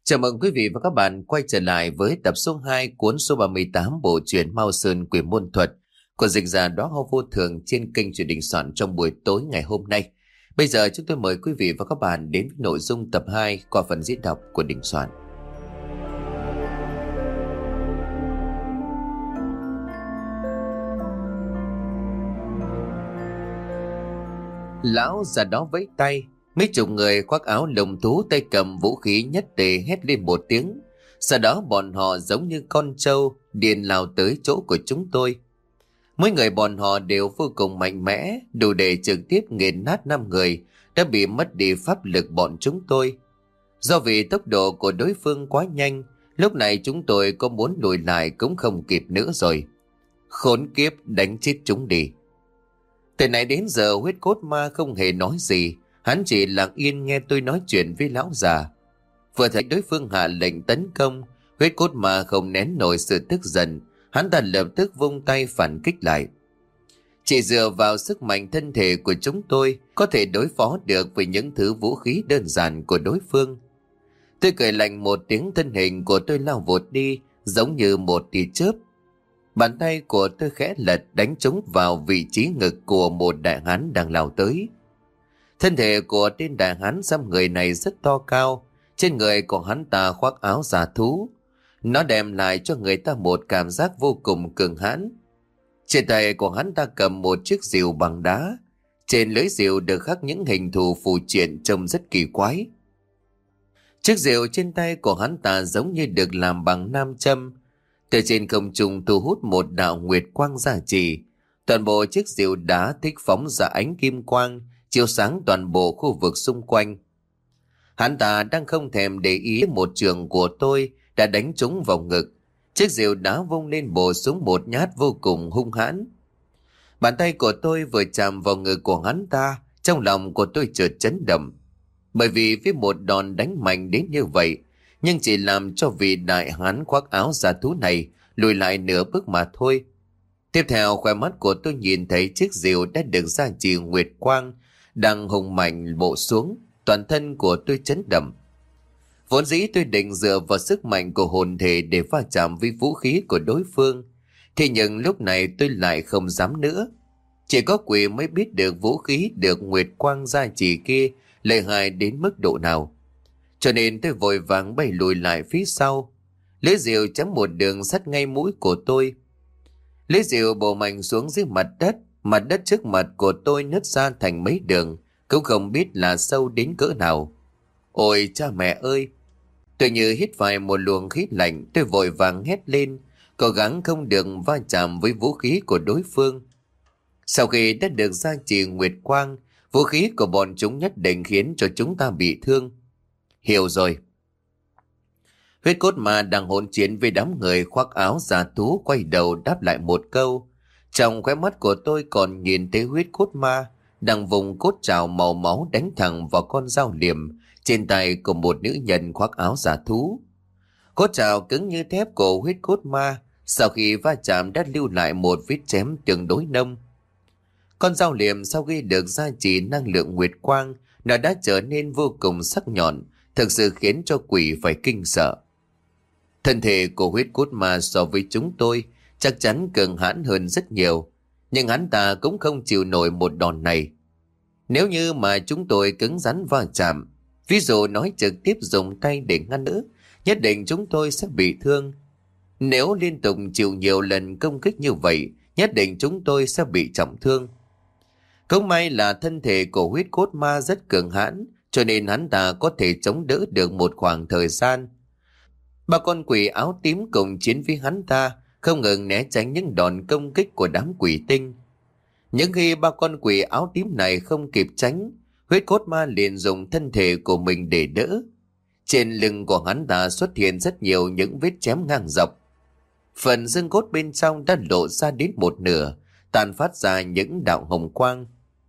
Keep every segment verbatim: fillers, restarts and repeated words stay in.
Chào mừng quý vị và các bạn quay trở lại với tập số hai cuốn số ba mươi tám bộ truyện Mao Sơn Quyền Môn Thuật của dịch giả Đóa Hoa Vô Thường trên kênh Truyện Đình Soạn trong buổi tối ngày hôm nay. Bây giờ chúng tôi mời quý vị và các bạn đến với nội dung tập hai qua phần diễn đọc của Đình Soạn. Lão già đó vẫy tay, mấy chục người khoác áo lồng thú tay cầm vũ khí nhất tề hét lên một tiếng. Sau đó bọn họ giống như con trâu điên lao tới chỗ của chúng tôi. Mỗi người bọn họ đều vô cùng mạnh mẽ, đủ để trực tiếp nghiền nát năm người đã bị mất đi pháp lực bọn chúng tôi. Do vì tốc độ của đối phương quá nhanh, lúc này chúng tôi có muốn lùi lại cũng không kịp nữa rồi. Khốn kiếp, đánh chết chúng đi. Từ nãy đến giờ huyết cốt ma không hề nói gì, hắn chỉ lặng yên nghe tôi nói chuyện với lão già. Vừa thấy đối phương hạ lệnh tấn công, huyết cốt ma không nén nổi sự tức giận, hắn ta lập tức vung tay phản kích lại. Chỉ dựa vào sức mạnh thân thể của chúng tôi có thể đối phó được với những thứ vũ khí đơn giản của đối phương. Tôi cười lạnh một tiếng, thân hình của tôi lao vụt đi giống như một tia chớp. Bàn tay của tôi khẽ lật đánh trúng vào vị trí ngực của một đại hán đang lao tới. Thân thể của tên đại hán xăm người này rất to cao, trên người của hắn ta khoác áo giả thú. Nó đem lại cho người ta một cảm giác vô cùng cường hãn. Trên tay của hắn ta cầm một chiếc rìu bằng đá, trên lưỡi rìu được khắc những hình thù phù triện trông rất kỳ quái. Chiếc rìu trên tay của hắn ta giống như được làm bằng nam châm. Từ trên không trung thu hút một đạo nguyệt quang gia trì. Toàn bộ chiếc rìu đá thích phóng ra ánh kim quang, chiếu sáng toàn bộ khu vực xung quanh. Hắn ta đang không thèm để ý một trường của tôi đã đánh trúng vào ngực. Chiếc rìu đá vung lên bổ xuống một nhát vô cùng hung hãn. Bàn tay của tôi vừa chạm vào ngực của hắn ta, trong lòng của tôi chợt chấn động. Bởi vì với một đòn đánh mạnh đến như vậy, nhưng chỉ làm cho vị đại hán khoác áo giả thú này lùi lại nửa bước mà thôi. Tiếp theo, khóe mắt của tôi nhìn thấy chiếc rìu đã được gia trì nguyệt quang đang hùng mạnh bổ xuống, toàn thân của tôi chấn động. Vốn dĩ tôi định dựa vào sức mạnh của hồn thể để va chạm với vũ khí của đối phương, thì nhưng lúc này tôi lại không dám nữa. Chỉ có quỷ mới biết được vũ khí được nguyệt quang gia trì kia lợi hại đến mức độ nào. Cho nên tôi vội vàng bay lùi lại phía sau. Lưỡi rìu chém một đường sắt ngay mũi của tôi. Lưỡi rìu bổ mạnh xuống dưới mặt đất. Mặt đất trước mặt của tôi nứt ra thành mấy đường, cũng không biết là sâu đến cỡ nào. Ôi cha mẹ ơi! Tôi như hít phải một luồng khí lạnh, tôi vội vàng hét lên, cố gắng không được va chạm với vũ khí của đối phương. Sau khi đã được gia trì nguyệt quang, vũ khí của bọn chúng nhất định khiến cho chúng ta bị thương. Hiểu rồi. Huyết cốt ma đang hỗn chiến với đám người khoác áo giả thú quay đầu đáp lại một câu. Trong khóe mắt của tôi còn nhìn thấy huyết cốt ma đang vùng cốt trào màu máu đánh thẳng vào con dao liềm trên tay của một nữ nhân khoác áo giả thú. Cốt trào cứng như thép của huyết cốt ma sau khi va chạm đã lưu lại một vết chém tương đối nông. Con dao liềm sau khi được gia trì năng lượng nguyệt quang, nó đã trở nên vô cùng sắc nhọn, thực sự khiến cho quỷ phải kinh sợ. Thân thể của huyết cốt ma so với chúng tôi chắc chắn cường hãn hơn rất nhiều, nhưng hắn ta cũng không chịu nổi một đòn này. Nếu như mà chúng tôi cứng rắn va chạm, ví dụ nói trực tiếp dùng tay để ngăn đỡ, nhất định chúng tôi sẽ bị thương. Nếu liên tục chịu nhiều lần công kích như vậy, nhất định chúng tôi sẽ bị trọng thương. Không may là thân thể của huyết cốt ma rất cường hãn, cho nên hắn ta có thể chống đỡ được một khoảng thời gian. Ba con quỷ áo tím cùng chiến với hắn ta, không ngừng né tránh những đòn công kích của đám quỷ tinh. Những khi ba con quỷ áo tím này không kịp tránh, huyết cốt ma liền dùng thân thể của mình để đỡ. Trên lưng của hắn ta xuất hiện rất nhiều những vết chém ngang dọc. Phần xương cốt bên trong đã lộ ra đến một nửa, tàn phát ra những đạo hồng quang.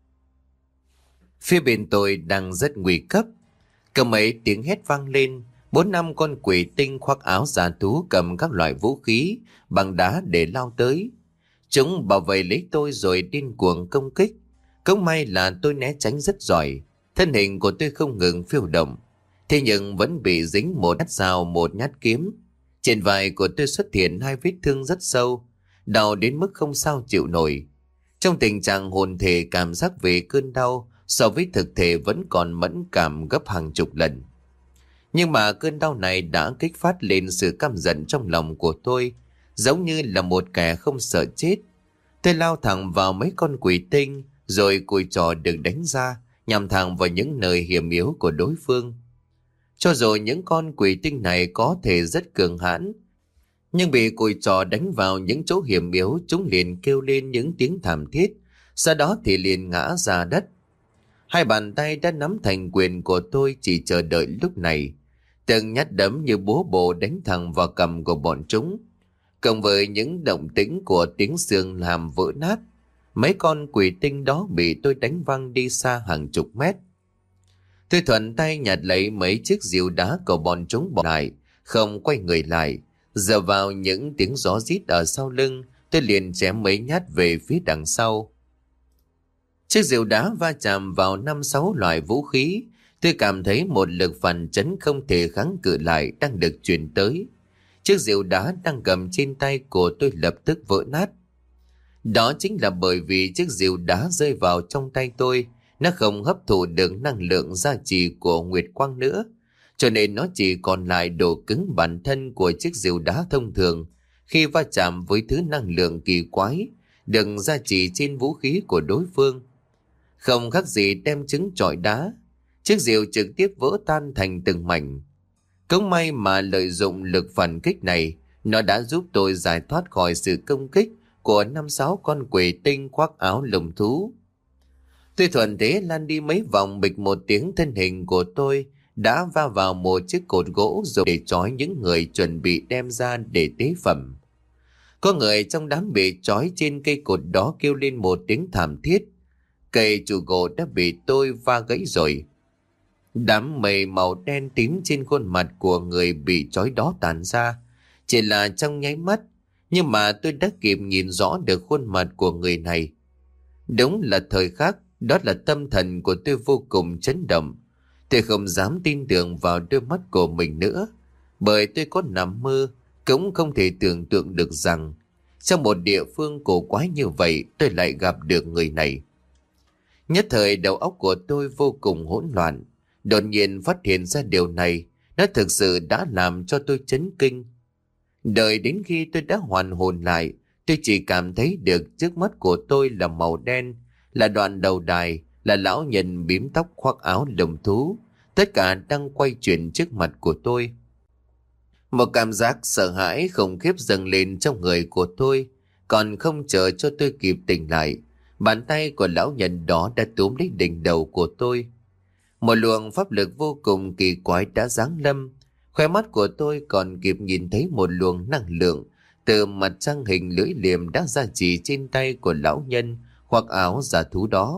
Phía bên tôi đang rất nguy cấp. Có mấy tiếng hét vang lên, bốn năm con quỷ tinh khoác áo giả thú cầm các loại vũ khí bằng đá để lao tới. Chúng bảo vệ lấy tôi rồi điên cuồng công kích. Cũng may là tôi né tránh rất giỏi, thân hình của tôi không ngừng phiêu động. Thế nhưng vẫn bị dính một nhát dao, một nhát kiếm. Trên vai của tôi xuất hiện hai vết thương rất sâu, đau đến mức không sao chịu nổi. Trong tình trạng hồn thể cảm giác về cơn đau so với thực thể vẫn còn mẫn cảm gấp hàng chục lần. Nhưng mà cơn đau này đã kích phát lên sự căm giận trong lòng của tôi, giống như là một kẻ không sợ chết. Tôi lao thẳng vào mấy con quỷ tinh, rồi cùi trò được đánh ra, nhằm thẳng vào những nơi hiểm yếu của đối phương. Cho dù những con quỷ tinh này có thể rất cường hãn, nhưng bị cùi trò đánh vào những chỗ hiểm yếu, chúng liền kêu lên những tiếng thảm thiết, sau đó thì liền ngã ra đất. Hai bàn tay đã nắm thành quyền của tôi chỉ chờ đợi lúc này. Từng nhát đấm như búa bổ đánh thẳng vào cằm của bọn chúng. Cộng với những động tĩnh của tiếng xương làm vỡ nát, mấy con quỷ tinh đó bị tôi đánh văng đi xa hàng chục mét. Tôi thuận tay nhặt lấy mấy chiếc rìu đá của bọn chúng bỏ lại, không quay người lại. Giờ vào những tiếng gió rít ở sau lưng, tôi liền chém mấy nhát về phía đằng sau. Chiếc rìu đá va chạm vào năm sáu loại vũ khí. Tôi cảm thấy một lực phản chấn không thể kháng cự lại đang được truyền tới. Chiếc rìu đá đang cầm trên tay của tôi lập tức vỡ nát. Đó chính là bởi vì chiếc rìu đá rơi vào trong tay tôi, nó không hấp thụ được năng lượng gia trì của Nguyệt Quang nữa, cho nên nó chỉ còn lại độ cứng bản thân của chiếc rìu đá thông thường khi va chạm với thứ năng lượng kỳ quái được gia trì trên vũ khí của đối phương. Không khác gì đem trứng chọi đá, chiếc rìu trực tiếp vỡ tan thành từng mảnh. Cũng may mà lợi dụng lực phản kích này, nó đã giúp tôi giải thoát khỏi sự công kích của năm sáu con quỷ tinh khoác áo lồng thú. Tôi thuận thế lăn đi mấy vòng, bịch một tiếng, thân hình của tôi đã va vào một chiếc cột gỗ dùng để trói những người chuẩn bị đem ra để tế phẩm. Có người trong đám bị trói trên cây cột đó kêu lên một tiếng thảm thiết. Cây trụ gỗ đã bị tôi va gãy rồi. Đám mây màu đen tím trên khuôn mặt của người bị trói đó tàn ra, chỉ là trong nháy mắt, nhưng mà tôi đã kịp nhìn rõ được khuôn mặt của người này. Đúng là thời khắc, đó là tâm thần của tôi vô cùng chấn động. Tôi không dám tin tưởng vào đôi mắt của mình nữa, bởi tôi có nằm mơ cũng không thể tưởng tượng được rằng trong một địa phương cổ quái như vậy tôi lại gặp được người này. Nhất thời đầu óc của tôi vô cùng hỗn loạn. Đột nhiên phát hiện ra điều này, nó thực sự đã làm cho tôi chấn kinh. Đợi đến khi tôi đã hoàn hồn lại, tôi chỉ cảm thấy được trước mắt của tôi là màu đen, là đoạn đầu đài, là lão nhân bím tóc khoác áo lồng thú, tất cả đang quay chuyển trước mặt của tôi. Một cảm giác sợ hãi khủng khiếp dâng lên trong người của tôi, còn không chờ cho tôi kịp tỉnh lại, bàn tay của lão nhân đó đã túm lấy đỉnh đầu của tôi. Một luồng pháp lực vô cùng kỳ quái đã giáng lâm. Khóe mắt của tôi còn kịp nhìn thấy một luồng năng lượng từ mặt trăng hình lưỡi liềm đã ra chỉ trên tay của lão nhân hoặc áo giả thú đó.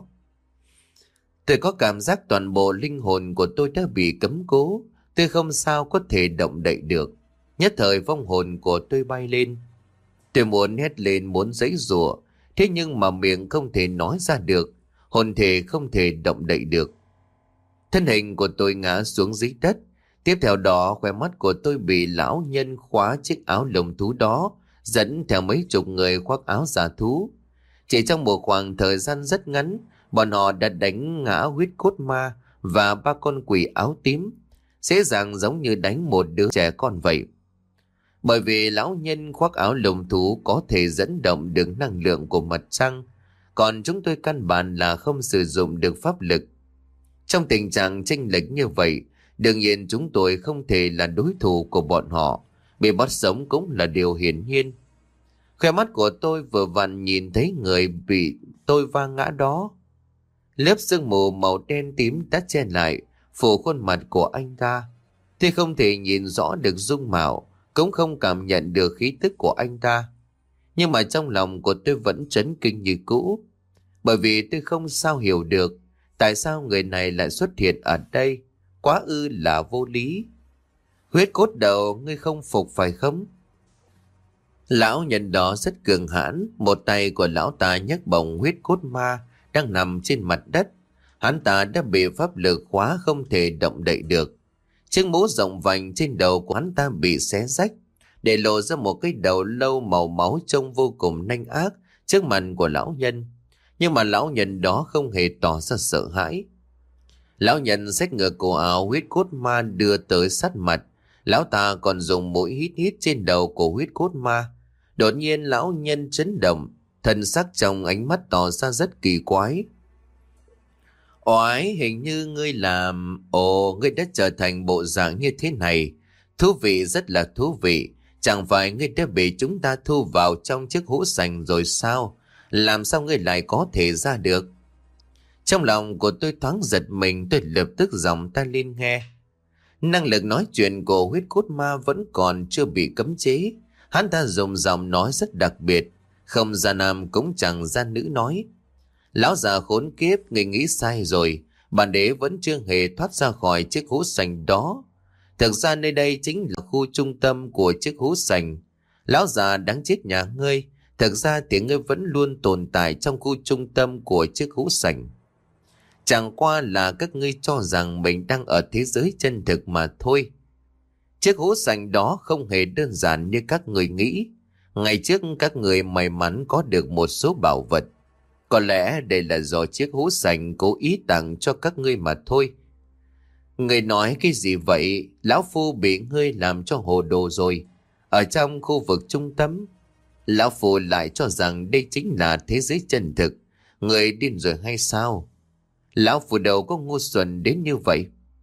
Tôi có cảm giác toàn bộ linh hồn của tôi đã bị cấm cố. Tôi không sao có thể động đậy được. Nhất thời vong hồn của tôi bay lên. Tôi muốn hét lên, muốn giãy giụa, thế nhưng mà miệng không thể nói ra được, hồn thể không thể động đậy được. Thân hình của tôi ngã xuống dưới đất. Tiếp theo đó khóe mắt của tôi bị lão nhân khóa chiếc áo lồng thú đó dẫn theo mấy chục người khoác áo giả thú. Chỉ trong một khoảng thời gian rất ngắn, bọn họ đã đánh ngã huyết cốt ma và ba con quỷ áo tím, dễ dàng giống như đánh một đứa trẻ con vậy. Bởi vì lão nhân khoác áo lồng thú có thể dẫn động được năng lượng của mặt trăng, còn chúng tôi căn bản là không sử dụng được pháp lực. Trong tình trạng chênh lệch như vậy, đương nhiên chúng tôi không thể là đối thủ của bọn họ, bị bắt sống cũng là điều hiển nhiên. Khóe mắt của tôi vừa vặn nhìn thấy người bị tôi va ngã đó. Lớp sương mù màu đen tím đã che lại phủ khuôn mặt của anh ta. Tôi không thể nhìn rõ được dung mạo, cũng không cảm nhận được khí tức của anh ta. Nhưng mà trong lòng của tôi vẫn chấn kinh như cũ, bởi vì tôi không sao hiểu được tại sao người này lại xuất hiện ở đây, quá ư là vô lý. Huyết cốt đầu, ngươi không phục phải không? Lão nhân đó rất cường hãn, một tay của lão ta nhấc bổng huyết cốt ma đang nằm trên mặt đất. Hắn ta đã bị pháp lực khóa không thể động đậy được. Chiếc mũ rộng vành trên đầu của hắn ta bị xé rách, để lộ ra một cái đầu lâu màu máu trông vô cùng nanh ác trước mặt của lão nhân. Nhưng mà lão nhân đó không hề tỏ ra sợ hãi. Lão nhân xách ngựa cổ áo huyết cốt ma đưa tới sát mặt. Lão ta còn dùng mũi hít hít trên đầu của huyết cốt ma. Đột nhiên lão nhân chấn động, thần sắc trong ánh mắt tỏ ra rất kỳ quái. Oái, hình như ngươi làm... Ồ, ngươi đã trở thành bộ dạng như thế này. Thú vị, rất là thú vị. Chẳng phải ngươi đã bị chúng ta thu vào trong chiếc hũ sành rồi sao? Làm sao ngươi lại có thể ra được? Trong lòng của tôi thoáng giật mình, tôi lập tức giọng ta lên nghe. Năng lực nói chuyện của huyết cốt ma vẫn còn chưa bị cấm chế. Hắn ta dùng giọng nói rất đặc biệt, không ra nam cũng chẳng ra nữ nói. Lão già khốn kiếp, người nghĩ sai rồi. Bản đế vẫn chưa hề thoát ra khỏi chiếc hũ sành đó. Thực ra nơi đây chính là khu trung tâm của chiếc hũ sành. Lão già đáng chết nhà ngươi. Thực ra thì ngươi vẫn luôn tồn tại trong khu trung tâm của chiếc hũ sành. Chẳng qua là các ngươi cho rằng mình đang ở thế giới chân thực mà thôi. Chiếc hũ sành đó không hề đơn giản như các người nghĩ. Ngày trước các người may mắn có được một số bảo vật. Có lẽ đây là do chiếc hũ sành cố ý tặng cho các ngươi mà thôi. Ngươi nói cái gì vậy? Lão Phu bị ngươi làm cho hồ đồ rồi. Ở trong khu vực trung tâm, Lão Phu lại cho rằng đây chính là thế giới chân thực. Ngươi điên rồi hay sao? Lão Phu đâu có ngu xuẩn đến như vậy.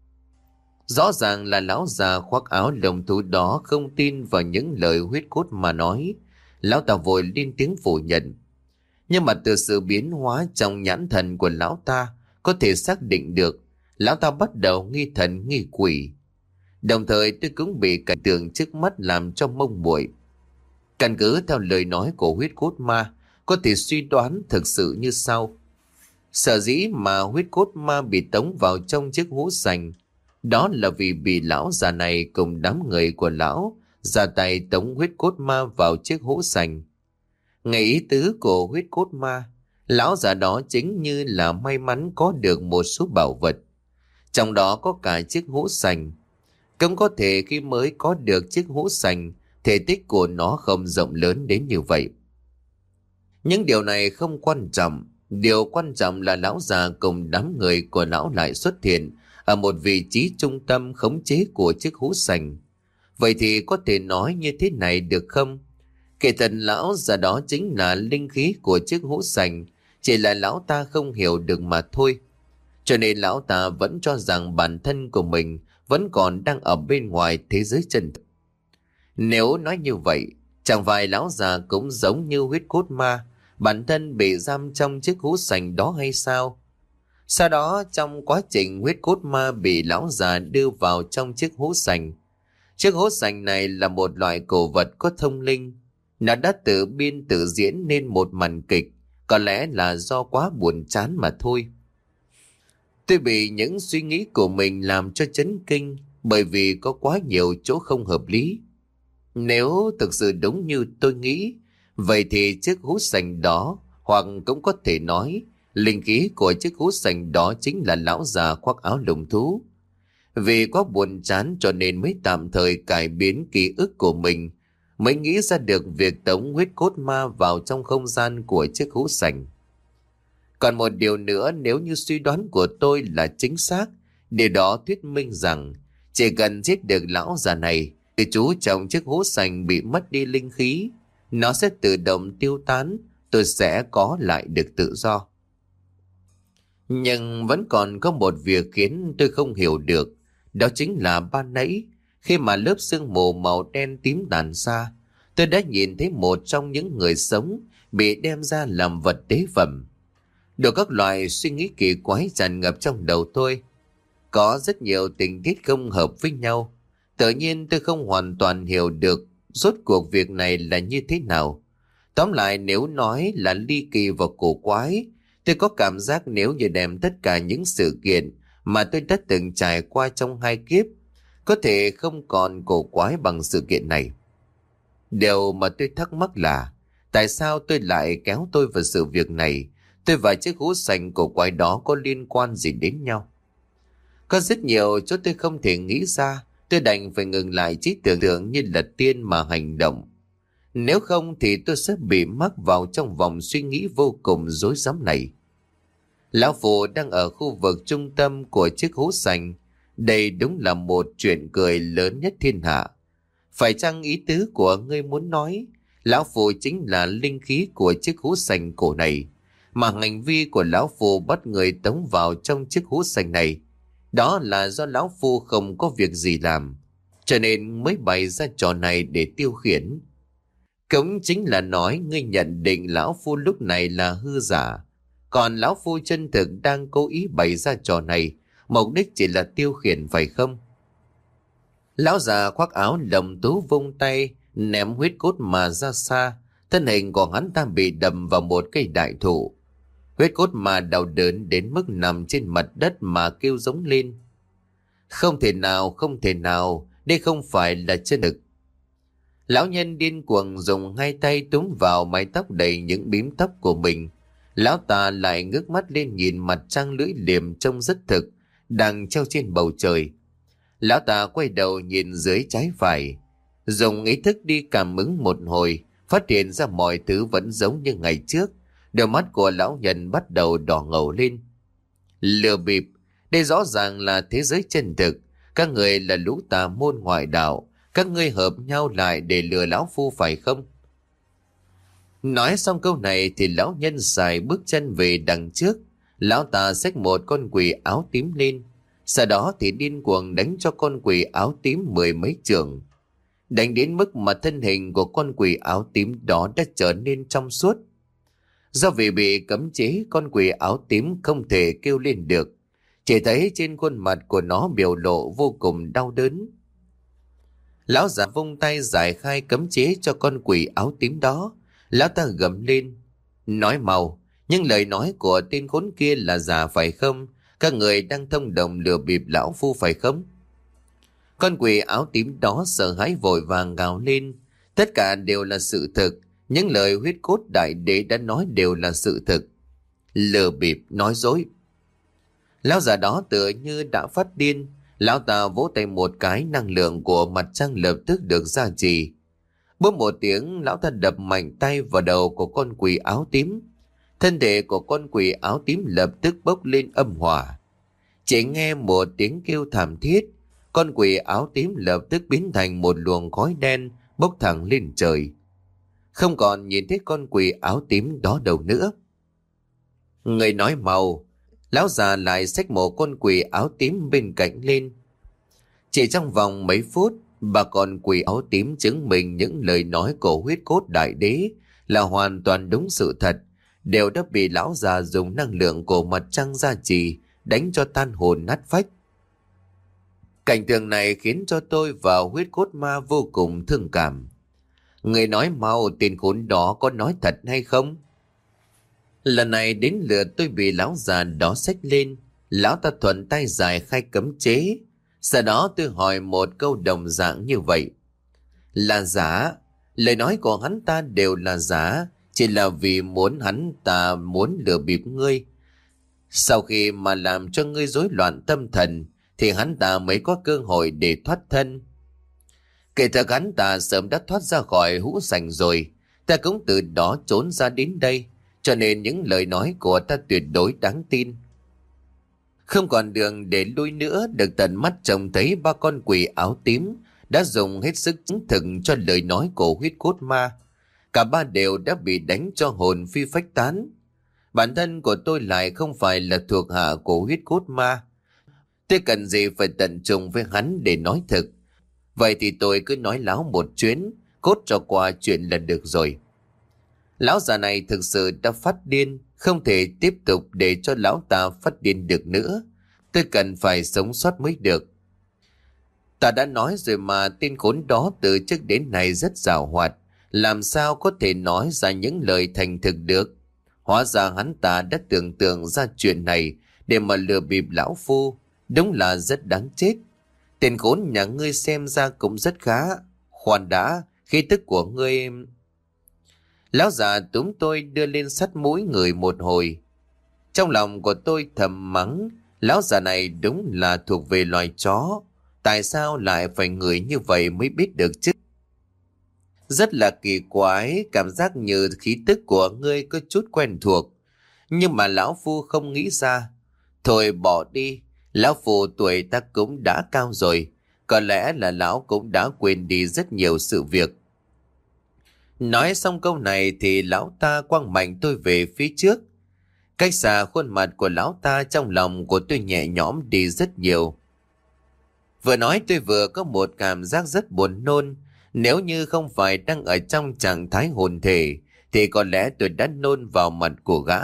Rõ ràng là lão già khoác áo đồng thú đó không tin vào những lời huyết cốt mà nói. Lão ta vội lên tiếng phủ nhận. Nhưng mà từ sự biến hóa trong nhãn thần của lão ta có thể xác định được lão ta bắt đầu nghi thần nghi quỷ. Đồng thời tôi cũng bị cảnh tượng trước mắt làm cho mông muội. Căn cứ theo lời nói của huyết cốt ma, có thể suy đoán thực sự như sau. Sở dĩ mà huyết cốt ma bị tống vào trong chiếc hũ sành, đó là vì bị lão già này cùng đám người của lão ra tay tống huyết cốt ma vào chiếc hũ sành. Nghe ý tứ của huyết cốt ma, lão già đó chính như là may mắn có được một số bảo vật. Trong đó có cả chiếc hũ sành. Cũng có thể khi mới có được chiếc hũ sành, thể tích của nó không rộng lớn đến như vậy. Nhưng điều này không quan trọng. Điều quan trọng là lão già cùng đám người của lão lại xuất hiện ở một vị trí trung tâm khống chế của chiếc hũ sành. Vậy thì có thể nói như thế này được không? Kể thật lão già đó chính là linh khí của chiếc hũ sành, chỉ là lão ta không hiểu được mà thôi. Cho nên lão ta vẫn cho rằng bản thân của mình vẫn còn đang ở bên ngoài thế giới chân thực. Nếu nói như vậy, chẳng phải lão già cũng giống như huyết cốt ma, bản thân bị giam trong chiếc hũ sành đó hay sao? Sau đó trong quá trình huyết cốt ma bị lão già đưa vào trong chiếc hũ sành. Chiếc hũ sành này là một loại cổ vật có thông linh. Nó đã tự biên tự diễn nên một màn kịch, có lẽ là do quá buồn chán mà thôi. Tôi bị những suy nghĩ của mình làm cho chấn kinh, bởi vì có quá nhiều chỗ không hợp lý. Nếu thực sự đúng như tôi nghĩ, vậy thì chiếc hũ sành đó, hoặc cũng có thể nói, linh khí của chiếc hũ sành đó chính là lão già khoác áo lông thú. Vì quá buồn chán cho nên mới tạm thời cải biến ký ức của mình, mới nghĩ ra được việc tống huyết cốt ma vào trong không gian của chiếc hũ sành. Còn một điều nữa, nếu như suy đoán của tôi là chính xác, điều đó thuyết minh rằng chỉ cần giết được lão già này, thì chú trong chiếc hũ sành bị mất đi linh khí, nó sẽ tự động tiêu tán, tôi sẽ có lại được tự do. Nhưng vẫn còn có một việc khiến tôi không hiểu được, đó chính là ban nãy, khi mà lớp sương mù màu đen tím tàn ra, tôi đã nhìn thấy một trong những người sống bị đem ra làm vật tế phẩm. Được các loại suy nghĩ kỳ quái tràn ngập trong đầu tôi. Có rất nhiều tình tiết không hợp với nhau. Tự nhiên tôi không hoàn toàn hiểu được rốt cuộc việc này là như thế nào. Tóm lại, nếu nói là ly kỳ và cổ quái, tôi có cảm giác nếu như đem tất cả những sự kiện mà tôi đã từng trải qua trong hai kiếp, có thể không còn cổ quái bằng sự kiện này. Điều mà tôi thắc mắc là tại sao tôi lại kéo tôi vào sự việc này? Tôi và chiếc hũ sành cổ quái đó có liên quan gì đến nhau? Có rất nhiều chỗ tôi không thể nghĩ ra, tôi đành phải ngừng lại trí tưởng tượng như là tiên mà hành động. Nếu không thì tôi sẽ bị mắc vào trong vòng suy nghĩ vô cùng rối rắm này. Lão Phù đang ở khu vực trung tâm của chiếc hố sành. Đây đúng là một chuyện cười lớn nhất thiên hạ. Phải chăng ý tứ của ngươi muốn nói Lão Phù chính là linh khí của chiếc hố sành cổ này, mà hành vi của Lão Phù bắt người tống vào trong chiếc hố sành này, đó là do Lão Phu không có việc gì làm, cho nên mới bày ra trò này để tiêu khiển. Cũng chính là nói ngươi nhận định Lão Phu lúc này là hư giả, còn Lão Phu chân thực đang cố ý bày ra trò này, mục đích chỉ là tiêu khiển phải không? Lão già khoác áo đồng tú vung tay, ném huyết cốt mà ra xa, thân hình của hắn ta bị đâm vào một cây đại thụ. Huyết cốt mà đau đớn đến mức nằm trên mặt đất mà kêu giống lên. Không thể nào, không thể nào, đây không phải là chân thực. Lão nhân điên cuồng dùng hai tay túm vào mái tóc đầy những bím tóc của mình. Lão ta lại ngước mắt lên nhìn mặt trăng lưỡi liềm trông rất thực, đang treo trên bầu trời. Lão ta quay đầu nhìn dưới trái phải, dùng ý thức đi cảm ứng một hồi, phát hiện ra mọi thứ vẫn giống như ngày trước. Đôi mắt của lão nhân bắt đầu đỏ ngầu lên. Lừa bịp, đây rõ ràng là thế giới chân thực. Các người là lũ tà môn ngoại đạo, các ngươi hợp nhau lại để lừa lão phu phải không? Nói xong câu này thì lão nhân xài bước chân về đằng trước. Lão ta xách một con quỷ áo tím lên, sau đó thì điên cuồng đánh cho con quỷ áo tím mười mấy chưởng, đánh đến mức mà thân hình của con quỷ áo tím đó đã trở nên trong suốt. Do vì bị cấm chế, con quỷ áo tím không thể kêu lên được, chỉ thấy trên khuôn mặt của nó biểu lộ vô cùng đau đớn. Lão già vung tay giải khai cấm chế cho con quỷ áo tím đó. Lão ta gầm lên, nói mau, nhưng lời nói của tên khốn kia là giả phải không? Các người đang thông đồng lừa bịp lão phu phải không? Con quỷ áo tím đó sợ hãi vội vàng gào lên, tất cả đều là sự thực, những lời huyết cốt đại đế đã nói đều là sự thực. Lừa bịp, nói dối. Lão già đó tựa như đã phát điên. Lão ta vỗ tay một cái, năng lượng của mặt trăng lập tức được gia trì. Bốp một tiếng, lão ta đập mạnh tay vào đầu của con quỷ áo tím. Thân thể của con quỷ áo tím lập tức bốc lên âm hỏa. Chỉ nghe một tiếng kêu thảm thiết, con quỷ áo tím lập tức biến thành một luồng khói đen bốc thẳng lên trời. Không còn nhìn thấy con quỷ áo tím đó đâu nữa. Người nói mau. Lão già lại xách một con quỷ áo tím bên cạnh lên. Chỉ trong vòng mấy phút, bà con quỷ áo tím chứng minh những lời nói của huyết cốt đại đế là hoàn toàn đúng sự thật, đều đã bị lão già dùng năng lượng của mặt trăng gia trì, đánh cho tan hồn nát phách. Cảnh tượng này khiến cho tôi và huyết cốt ma vô cùng thương cảm. Người nói mau, tên khốn đó có nói thật hay không? Lần này đến lượt tôi bị lão già đó xách lên. Lão ta thuận tay giải khai cấm chế. Sau đó tôi hỏi một câu đồng dạng như vậy. Là giả. Lời nói của hắn ta đều là giả, chỉ là vì muốn hắn ta muốn lừa bịp ngươi. Sau khi mà làm cho ngươi rối loạn tâm thần thì hắn ta mới có cơ hội để thoát thân. Kể từ hắn ta sớm đã thoát ra khỏi hũ sành rồi, ta cũng từ đó trốn ra đến đây, cho nên những lời nói của ta tuyệt đối đáng tin. Không còn đường để lui nữa, được tận mắt trông thấy ba con quỷ áo tím đã dùng hết sức chứng thực cho lời nói của huyết cốt ma. Cả ba đều đã bị đánh cho hồn phi phách tán. Bản thân của tôi lại không phải là thuộc hạ của huyết cốt ma. Tôi cần gì phải tận trùng với hắn để nói thực. Vậy thì tôi cứ nói láo một chuyến, cốt cho qua chuyện là được rồi. Lão già này thực sự đã phát điên, không thể tiếp tục để cho lão ta phát điên được nữa. Tôi cần phải sống sót mới được. Ta đã nói rồi mà, tên khốn đó từ trước đến nay rất giàu hoạt, làm sao có thể nói ra những lời thành thực được. Hóa ra hắn ta đã tưởng tượng ra chuyện này để mà lừa bịp lão phu, đúng là rất đáng chết. Tên khốn nhà ngươi xem ra cũng rất khá. Khoan đã, khí tức của ngươi... Lão già túm tôi đưa lên sát mũi người một hồi. Trong lòng của tôi thầm mắng, Lão già này đúng là thuộc về loài chó. Tại sao lại phải ngửi như vậy mới biết được chứ? Rất là kỳ quái, cảm giác như khí tức của ngươi có chút quen thuộc. Nhưng mà lão phu không nghĩ ra. Thôi bỏ đi, lão phu tuổi ta cũng đã cao rồi. Có lẽ là lão cũng đã quên đi rất nhiều sự việc. Nói xong câu này thì lão ta quăng mạnh tôi về phía trước. Cách xa khuôn mặt của lão ta, trong lòng của tôi nhẹ nhõm đi rất nhiều. Vừa nói tôi vừa có một cảm giác rất buồn nôn. Nếu như không phải đang ở trong trạng thái hồn thể thì có lẽ tôi đã nôn vào mặt của gã.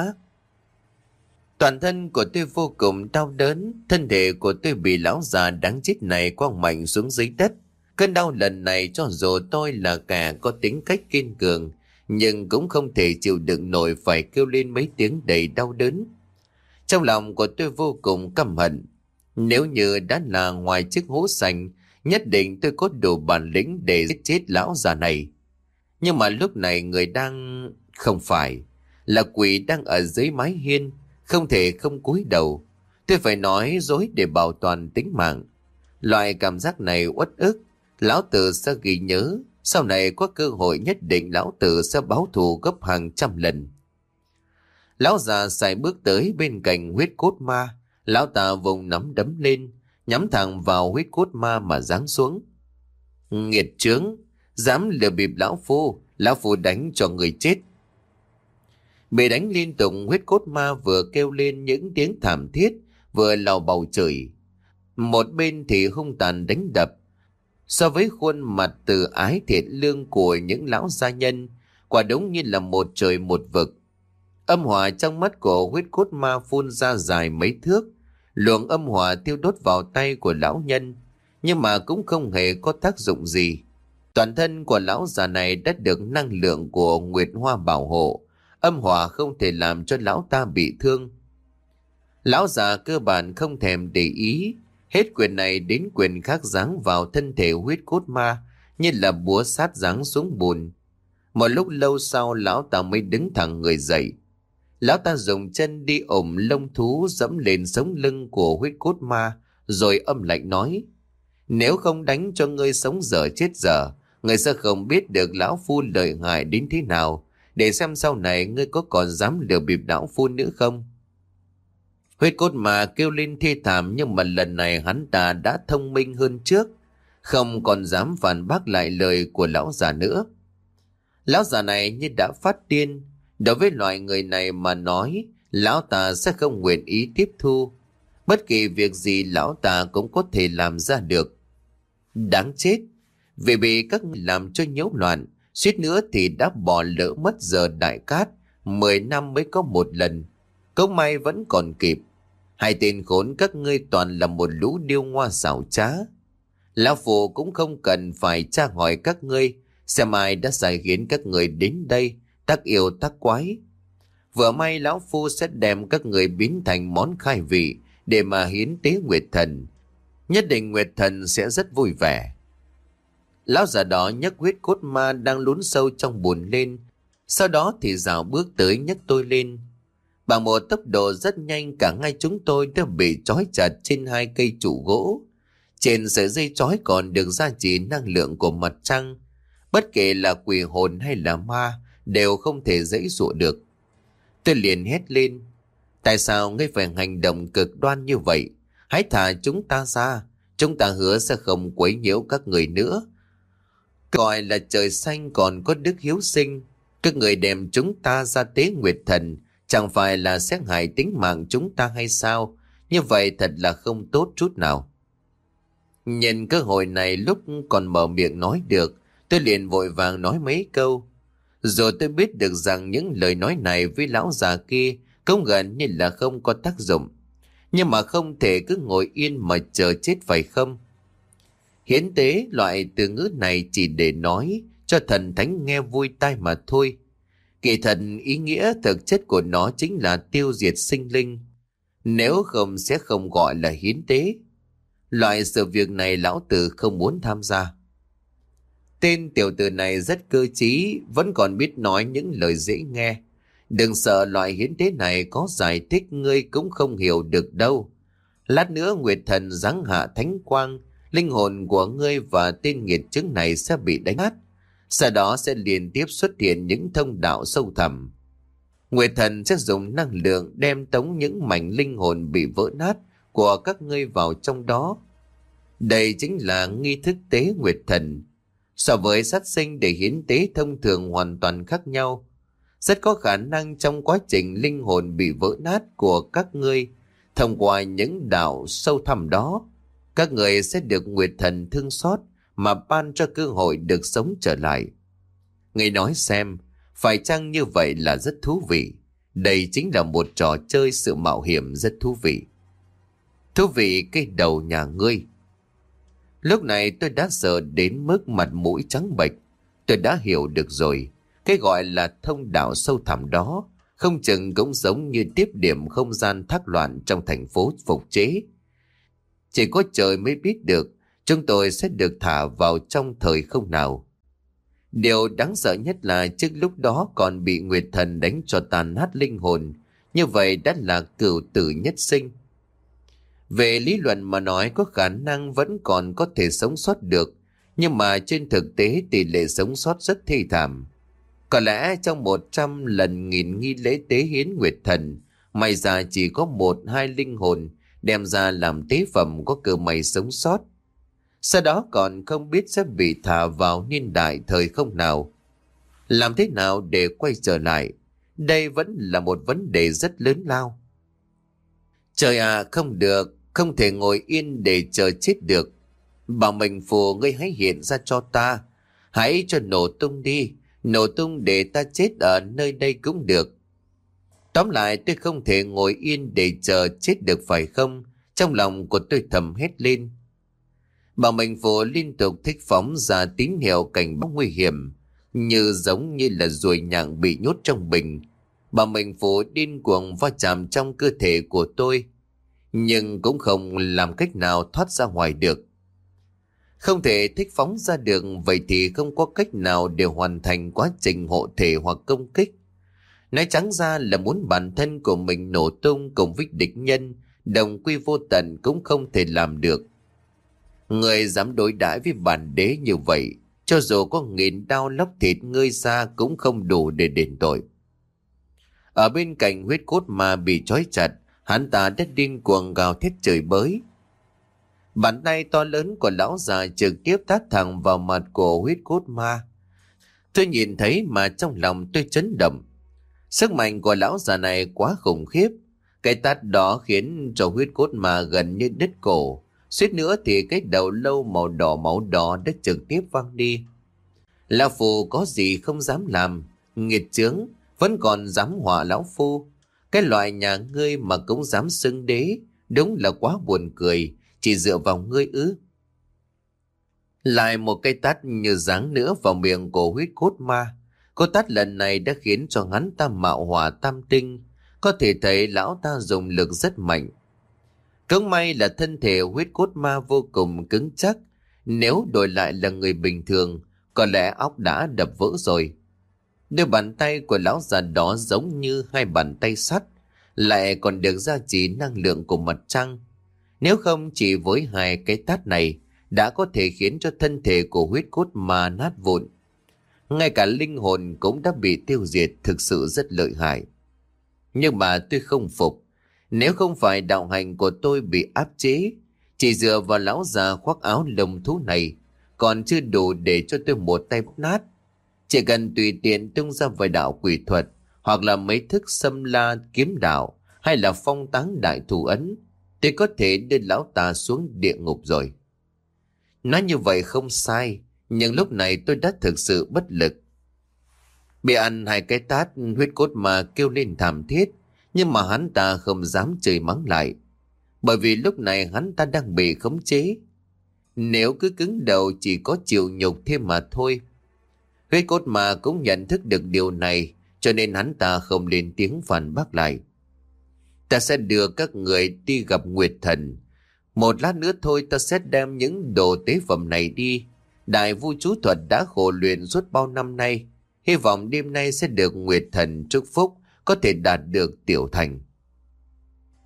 Toàn thân của tôi vô cùng đau đớn. Thân thể của tôi bị lão già đáng chết này quăng mạnh xuống dưới đất. Cơn đau lần này cho dù tôi là kẻ có tính cách kiên cường, nhưng cũng không thể chịu đựng nổi phải kêu lên mấy tiếng đầy đau đớn. Trong lòng của tôi vô cùng căm hận. Nếu như đã là ngoài chiếc hố xanh, nhất định tôi có đủ bản lĩnh để giết chết lão già này. Nhưng mà lúc này người đang... không phải, là quỷ đang ở dưới mái hiên, không thể không cúi đầu. Tôi phải nói dối để bảo toàn tính mạng. Loại cảm giác này uất ức, lão tử sẽ ghi nhớ. Sau này có cơ hội nhất định lão tử sẽ báo thù gấp hàng trăm lần. Lão già xài bước tới bên cạnh huyết cốt ma. Lão ta vùng nắm đấm lên, nhắm thẳng vào huyết cốt ma mà giáng xuống. Nghiệt chướng, dám lừa bịp lão phu, lão phu đánh cho người chết. Bị đánh liên tục, huyết cốt ma vừa kêu lên những tiếng thảm thiết, vừa lào bầu chửi. Một bên thì hung tàn đánh đập. So với khuôn mặt từ ái thiện lương của những lão gia nhân, quả đúng như là một trời một vực. Âm hỏa trong mắt của huyết cốt ma phun ra dài mấy thước. Luồng âm hỏa tiêu đốt vào tay của lão nhân, nhưng mà cũng không hề có tác dụng gì. Toàn thân của lão già này đã được năng lượng của Nguyệt Hoa bảo hộ. Âm hỏa không thể làm cho lão ta bị thương. Lão già cơ bản không thèm để ý. Hết quyền này đến quyền khác giáng vào thân thể huyết cốt ma, như là búa sát giáng xuống bùn. Một lúc lâu sau, lão ta mới đứng thẳng người dậy. Lão ta dùng chân đi ổm lông thú dẫm lên sống lưng của huyết cốt ma, rồi âm lạnh nói: Nếu không đánh cho ngươi sống dở chết dở, ngươi sẽ không biết được lão phu lợi hại đến thế nào, để xem sau này ngươi có còn dám lừa bịp lão phu nữa không. Huyết cốt ma kêu lên thê thảm, nhưng mà lần này hắn ta đã thông minh hơn trước, không còn dám phản bác lại lời của lão già nữa. Lão già này như đã phát điên. Đối với loại người này mà nói, lão ta sẽ không nguyện ý tiếp thu. Bất kỳ việc gì lão ta cũng có thể làm ra được. Đáng chết, vì bị các người làm cho nhiễu loạn, suýt nữa thì đã bỏ lỡ mất giờ đại cát, mười năm mới có một lần. Cũng may vẫn còn kịp. Hai tên khốn các ngươi toàn là một lũ điêu ngoa xảo trá. Lão Phu cũng không cần phải tra hỏi các ngươi xem ai đã sai khiến các người đến đây tác yêu tác quái. Vừa may lão phu sẽ đem các người biến thành món khai vị để mà hiến tế Nguyệt Thần. Nhất định Nguyệt Thần sẽ rất vui vẻ. Lão già đó nhấc huyết cốt ma đang lún sâu trong bùn lên, sau đó thì dạo bước tới nhấc tôi lên. Bằng một tốc độ rất nhanh, cả hai chúng tôi đã bị trói chặt trên hai cây trụ gỗ. Trên sợi dây trói còn được gia trì năng lượng của mặt trăng. Bất kể là quỷ hồn hay là ma đều không thể giãy giụa được. Tôi liền hét lên: Tại sao ngươi phải hành động cực đoan như vậy? Hãy thả chúng ta ra. Chúng ta hứa sẽ không quấy nhiễu các người nữa. Gọi là trời xanh còn có đức hiếu sinh. Các người đem chúng ta ra tế Nguyệt Thần, chẳng phải là sẽ hại tính mạng chúng ta hay sao? Như vậy thật là không tốt chút nào. Nhìn cơ hội này, lúc còn mở miệng nói được, tôi liền vội vàng nói mấy câu. Rồi tôi biết được rằng những lời nói này với lão già kia cũng gần như là không có tác dụng. Nhưng mà không thể cứ ngồi yên mà chờ chết phải không? Hiến tế, loại từ ngữ này chỉ để nói cho thần thánh nghe vui tai mà thôi. Kỳ thật ý nghĩa thực chất của nó chính là tiêu diệt sinh linh. Nếu không sẽ không gọi là hiến tế. Loại sự việc này lão tử không muốn tham gia. Tên tiểu tử này rất cơ trí, vẫn còn biết nói những lời dễ nghe. Đừng sợ, loại hiến tế này có giải thích ngươi cũng không hiểu được đâu. Lát nữa Nguyệt Thần giáng hạ thánh quang, linh hồn của ngươi và tên nghiệt chứng này sẽ bị đánh nát. Sau đó sẽ liên tiếp xuất hiện những thông đạo sâu thẳm. Nguyệt Thần sẽ dùng năng lượng đem tống những mảnh linh hồn bị vỡ nát của các ngươi vào trong đó. Đây chính là nghi thức tế Nguyệt Thần. So với sát sinh để hiến tế thông thường hoàn toàn khác nhau. Rất có khả năng trong quá trình linh hồn bị vỡ nát của các ngươi, thông qua những đạo sâu thẳm đó, các người sẽ được Nguyệt Thần thương xót mà ban cho cơ hội được sống trở lại. Ngươi nói xem, phải chăng như vậy là rất thú vị? Đây chính là một trò chơi sự mạo hiểm rất thú vị. Thú vị cái đầu nhà ngươi. Lúc này tôi đã sợ đến mức mặt mũi trắng bệch. Tôi đã hiểu được rồi. Cái gọi là thông đạo sâu thẳm đó không chừng cũng giống như tiếp điểm không gian thác loạn trong thành phố phục chế. Chỉ có trời mới biết được chúng tôi sẽ được thả vào trong thời không nào. Điều đáng sợ nhất là trước lúc đó còn bị Nguyệt Thần đánh cho tàn nát linh hồn. Như vậy đã là cửu tử nhất sinh. Về lý luận mà nói có khả năng vẫn còn có thể sống sót được. Nhưng mà trên thực tế tỷ lệ sống sót rất thê thảm. Có lẽ trong một trăm lần nghìn nghi lễ tế hiến Nguyệt Thần, may ra chỉ có một hai linh hồn đem ra làm tế phẩm có cơ may sống sót. Sau đó còn không biết sẽ bị thả vào niên đại thời không nào. Làm thế nào để quay trở lại? Đây vẫn là một vấn đề rất lớn lao. Trời à, không được, không thể ngồi yên để chờ chết được. Bảo Mình Phù, ngươi hãy hiện ra cho ta. Hãy cho nổ tung đi, nổ tung để ta chết ở nơi đây cũng được. Tóm lại tôi không thể ngồi yên để chờ chết được phải không? Trong lòng của tôi thầm hét lên. Bảo Mình Phù liên tục thích phóng ra tín hiệu cảnh báo nguy hiểm, như giống như là ruồi nhặng bị nhốt trong bình. Bảo Mình Phù điên cuồng va chạm trong cơ thể của tôi, nhưng cũng không làm cách nào thoát ra ngoài được. Không thể thích phóng ra được, vậy thì không có cách nào để hoàn thành quá trình hộ thể hoặc công kích. Nói trắng ra là muốn bản thân của mình nổ tung cùng với địch nhân, đồng quy vô tận cũng không thể làm được. Người dám đối đãi với bản đế như vậy, cho dù có nghìn đao lóc thịt ngươi ra cũng không đủ để đền tội. Ở bên cạnh Huyết Cốt Ma bị trói chặt, hắn ta đã điên cuồng gào thét chửi bới. Bàn tay to lớn của lão già trực tiếp tát thẳng vào mặt của Huyết Cốt Ma. Tôi nhìn thấy mà trong lòng tôi chấn động. Sức mạnh của lão già này quá khủng khiếp. Cái tát đó khiến cho Huyết Cốt Ma gần như đứt cổ. Suýt nữa thì cái đầu lâu màu đỏ máu đỏ đã trực tiếp văng đi. Lão Phu có gì không dám làm, nghiệt chướng, vẫn còn dám họa lão Phu. Cái loại nhà ngươi mà cũng dám xưng đế, đúng là quá buồn cười, chỉ dựa vào ngươi ư. Lại một cái tát như giáng nữa vào miệng của Huyết Cốt Ma. Cô tát lần này đã khiến cho hắn ta mạo hỏa tam tinh, có thể thấy lão ta dùng lực rất mạnh. Cũng may là thân thể Huyết Cốt Ma vô cùng cứng chắc, nếu đổi lại là người bình thường, có lẽ óc đã đập vỡ rồi. Đôi bàn tay của lão già đó giống như hai bàn tay sắt, lại còn được gia trì năng lượng của mặt trăng. Nếu không chỉ với hai cái tát này, đã có thể khiến cho thân thể của Huyết Cốt Ma nát vụn. Ngay cả linh hồn cũng đã bị tiêu diệt, thực sự rất lợi hại. Nhưng mà tôi không phục. Nếu không phải đạo hành của tôi bị áp chế, chỉ dựa vào lão già khoác áo lông thú này, còn chưa đủ để cho tôi một tay bóp nát. Chỉ cần tùy tiện tung ra vài đạo quỷ thuật, hoặc là mấy thức xâm la kiếm đạo, hay là phong táng đại thủ ấn, tôi có thể đưa lão ta xuống địa ngục rồi. Nói như vậy không sai, nhưng lúc này tôi đã thực sự bất lực. Bị ăn hai cái tát, Huyết Cốt Ma kêu lên thảm thiết, nhưng mà hắn ta không dám chửi mắng lại, bởi vì lúc này hắn ta đang bị khống chế. Nếu cứ cứng đầu chỉ có chịu nhục thêm mà thôi. Huyết Cốt Ma cũng nhận thức được điều này, cho nên hắn ta không lên tiếng phản bác lại. Ta sẽ đưa các người đi gặp Nguyệt Thần. Một lát nữa thôi ta sẽ đem những đồ tế phẩm này đi. Đại vu chú thuật đã khổ luyện suốt bao năm nay, hy vọng đêm nay sẽ được Nguyệt Thần chúc phúc, có thể đạt được tiểu thành.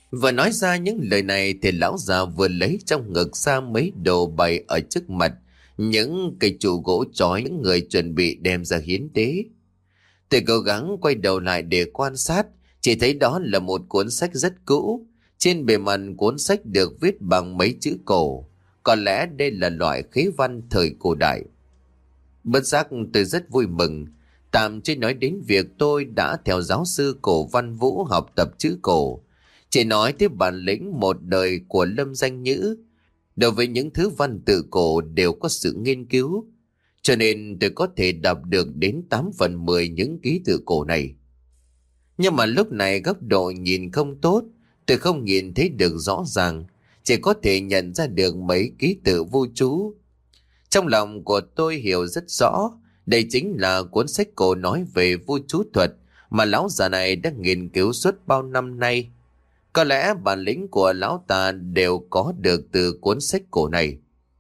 Vừa nói ra những lời này thì lão già vừa lấy trong ngực ra mấy đồ bày ở trước mặt, những cây trụ gỗ trói những người chuẩn bị đem ra hiến tế. Tôi cố gắng quay đầu lại để quan sát, chỉ thấy đó là một cuốn sách rất cũ. Trên bề mặt cuốn sách được viết bằng mấy chữ cổ, có lẽ đây là loại khế văn thời cổ đại. Bất giác tôi rất vui mừng, tạm chưa nói đến việc tôi đã theo giáo sư Cổ Văn Vũ học tập chữ cổ, chỉ nói tới bản lĩnh một đời của Lâm Danh Nhữ. Đối với những thứ văn tự cổ đều có sự nghiên cứu, cho nên tôi có thể đọc được đến tám phần mười những ký tự cổ này. Nhưng mà lúc này góc độ nhìn không tốt, tôi không nhìn thấy được rõ ràng, chỉ có thể nhận ra được mấy ký tự vô chú. Trong lòng của tôi hiểu rất rõ, đây chính là cuốn sách cổ nói về vu chú thuật mà lão già này đã nghiên cứu suốt bao năm nay. Có lẽ bản lĩnh của lão ta đều có được từ cuốn sách cổ này.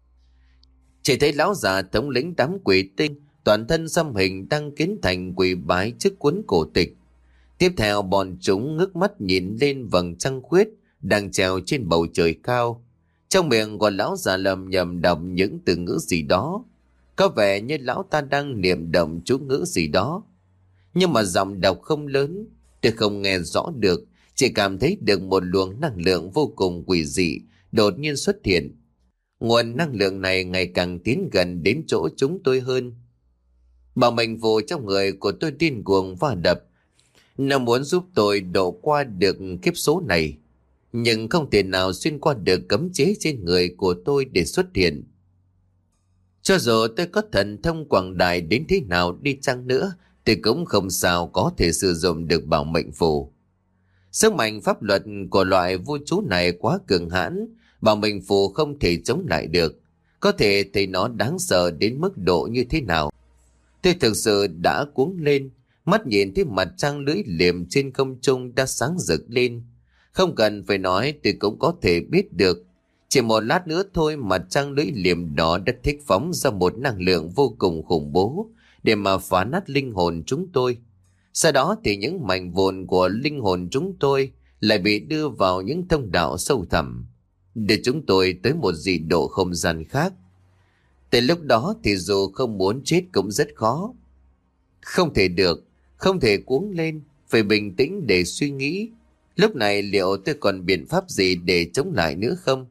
Chỉ thấy lão già thống lĩnh đám quỷ tinh, toàn thân xăm hình đang kiến thành quỷ bái trước cuốn cổ tịch. Tiếp theo bọn chúng ngước mắt nhìn lên vầng trăng khuyết đang treo trên bầu trời cao. Trong miệng của lão già lầm nhầm đọc những từ ngữ gì đó. Có vẻ như lão ta đang niệm động chú ngữ gì đó. Nhưng mà giọng đọc không lớn, tôi không nghe rõ được, chỉ cảm thấy được một luồng năng lượng vô cùng quỷ dị đột nhiên xuất hiện. Nguồn năng lượng này ngày càng tiến gần đến chỗ chúng tôi hơn. Bảo mệnh phù trong người của tôi điên cuồng va đập. Nó muốn giúp tôi độ qua được kiếp số này, nhưng không thể nào xuyên qua được cấm chế trên người của tôi để xuất hiện. Cho dù tôi có thần thông quảng đại đến thế nào đi chăng nữa, thì cũng không sao có thể sử dụng được bảo mệnh phù. Sức mạnh pháp luật của loại vu chú này quá cường hãn, bảo mệnh phù không thể chống lại được. Có thể thấy nó đáng sợ đến mức độ như thế nào. Tôi thực sự đã cuống lên, mắt nhìn thấy mặt trăng lưỡi liềm trên không trung đã sáng rực lên. Không cần phải nói tôi cũng có thể biết được. Chỉ một lát nữa thôi mặt trăng lưỡi liềm đó đã thích phóng ra một năng lượng vô cùng khủng bố để mà phá nát linh hồn chúng tôi. Sau đó thì những mảnh vụn của linh hồn chúng tôi lại bị đưa vào những thông đạo sâu thẳm, để chúng tôi tới một dị độ không gian khác. Từ lúc đó thì dù không muốn chết cũng rất khó. Không thể được, không thể cuống lên, phải bình tĩnh để suy nghĩ. Lúc này liệu tôi còn biện pháp gì để chống lại nữa không?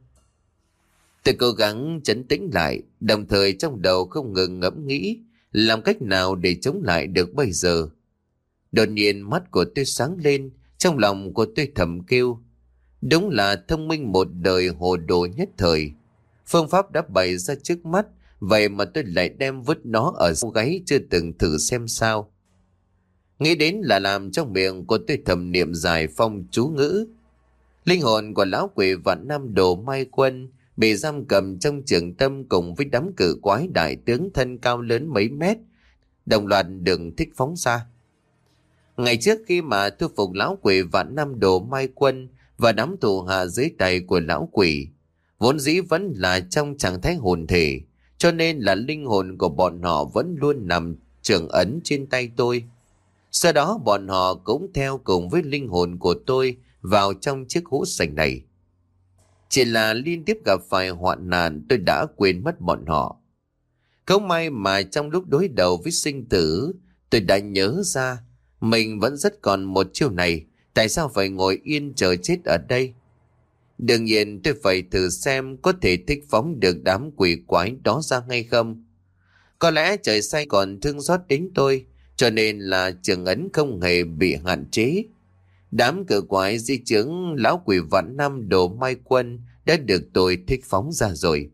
Tôi cố gắng trấn tĩnh lại, đồng thời trong đầu không ngừng ngẫm nghĩ làm cách nào để chống lại được bây giờ. Đột nhiên mắt của tôi sáng lên, trong lòng của tôi thầm kêu. Đúng là thông minh một đời hồ đồ nhất thời. Phương pháp đã bày ra trước mắt, vậy mà tôi lại đem vứt nó ở sau gáy chưa từng thử xem sao. Nghĩ đến là làm trong miệng của tôi thầm niệm dài phong chú ngữ. Linh hồn của lão quỷ vạn năm đồ mai quân bị giam cầm trong trường tâm cùng với đám cử quái đại tướng thân cao lớn mấy mét, đồng loạt đường thích phóng ra. Ngày trước khi mà thu phục lão quỷ vạn năm đồ mai quân và đám tù hạ dưới tay của lão quỷ, vốn dĩ vẫn là trong trạng thái hồn thể, cho nên là linh hồn của bọn họ vẫn luôn nằm trưởng ấn trên tay tôi. Sau đó bọn họ cũng theo cùng với linh hồn của tôi vào trong chiếc hũ sành này. Chỉ là liên tiếp gặp phải hoạn nạn tôi đã quên mất bọn họ. Không may mà trong lúc đối đầu với sinh tử, tôi đã nhớ ra mình vẫn rất còn một chiêu này, tại sao phải ngồi yên chờ chết ở đây? Đương nhiên tôi phải thử xem có thể thích phóng được đám quỷ quái đó ra hay không. Có lẽ trời xanh còn thương xót đến tôi, cho nên là trường ấn không hề bị hạn chế. Đám cử quái di chứng lão quỷ vạn năm đồ mai quân đã được tôi thích phóng ra rồi.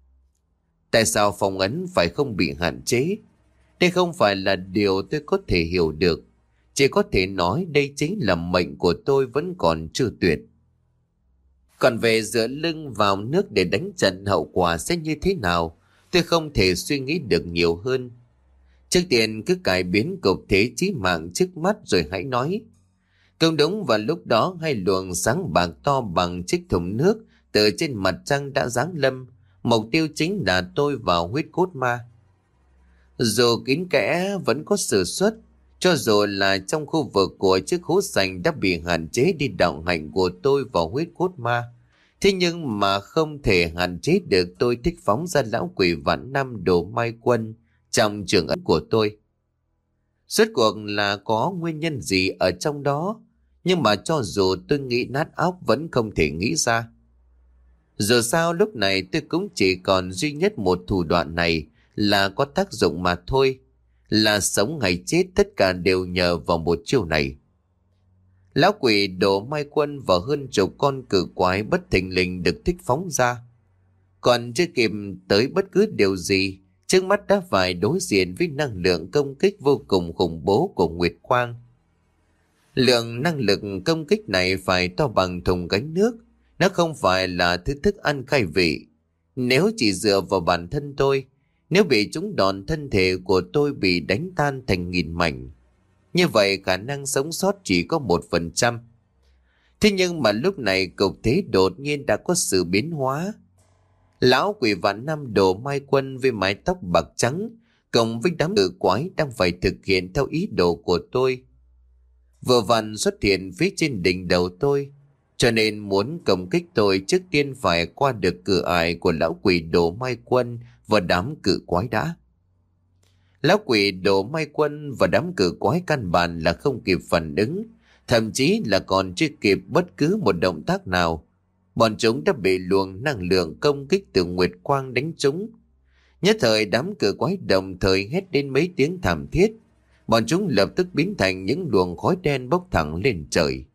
Tại sao phong ấn phải không bị hạn chế? Đây không phải là điều tôi có thể hiểu được. Chỉ có thể nói đây chính là mệnh của tôi vẫn còn chưa tuyệt. Còn về dựa lưng vào nước để đánh trận hậu quả sẽ như thế nào, tôi không thể suy nghĩ được nhiều hơn. Trước tiên cứ cải biến cục thế chí mạng trước mắt rồi hãy nói. Cũng đúng vào lúc đó hai luồng sáng bạc to bằng chiếc thùng nước từ trên mặt trăng đã giáng lâm. Mục tiêu chính là tôi vào huyết cốt ma. Dù kín kẽ vẫn có sử xuất, Cho dù là trong khu vực của chiếc hố sành đã bị hạn chế đi đạo hạnh của tôi vào huyết cốt ma, thế nhưng mà không thể hạn chế được tôi thích phóng ra lão quỷ vạn năm đồ mai quân trong trường ấn của tôi. Rốt cuộc là có nguyên nhân gì ở trong đó, nhưng mà cho dù tôi nghĩ nát óc vẫn không thể nghĩ ra. Dù sao lúc này tôi cũng chỉ còn duy nhất một thủ đoạn này là có tác dụng mà thôi, là sống hay chết tất cả đều nhờ vào một chiêu này. Lão quỷ đổ mai quân và hơn chục con cử quái bất thình lình được thích phóng ra. Còn chưa kịp tới bất cứ điều gì, trước mắt đã phải đối diện với năng lượng công kích vô cùng khủng bố của Nguyệt Quang. Lượng năng lực công kích này phải to bằng thùng gánh nước, nó không phải là thứ thức ăn khai vị. Nếu chỉ dựa vào bản thân tôi, nếu bị chúng đòn thân thể của tôi bị đánh tan thành nghìn mảnh, như vậy khả năng sống sót chỉ có một phần trăm. Thế nhưng mà lúc này cục thế đột nhiên đã có sự biến hóa. Lão quỷ vạn năm đồ mai quân với mái tóc bạc trắng cộng với đám cử quái đang phải thực hiện theo ý đồ của tôi, vừa vặn xuất hiện phía trên đỉnh đầu tôi, cho nên muốn công kích tôi trước tiên phải qua được cửa ải của lão quỷ đồ mai quân và đám cử quái đã. Lão quỷ đồ mai quân và đám cử quái căn bản là không kịp phản ứng, thậm chí là còn chưa kịp bất cứ một động tác nào. Bọn chúng đã bị luồng năng lượng công kích từ Nguyệt Quang đánh trúng. Nhất thời đám cử quái đồng thời hét đến mấy tiếng thảm thiết. Bọn chúng lập tức biến thành những luồng khói đen bốc thẳng lên trời.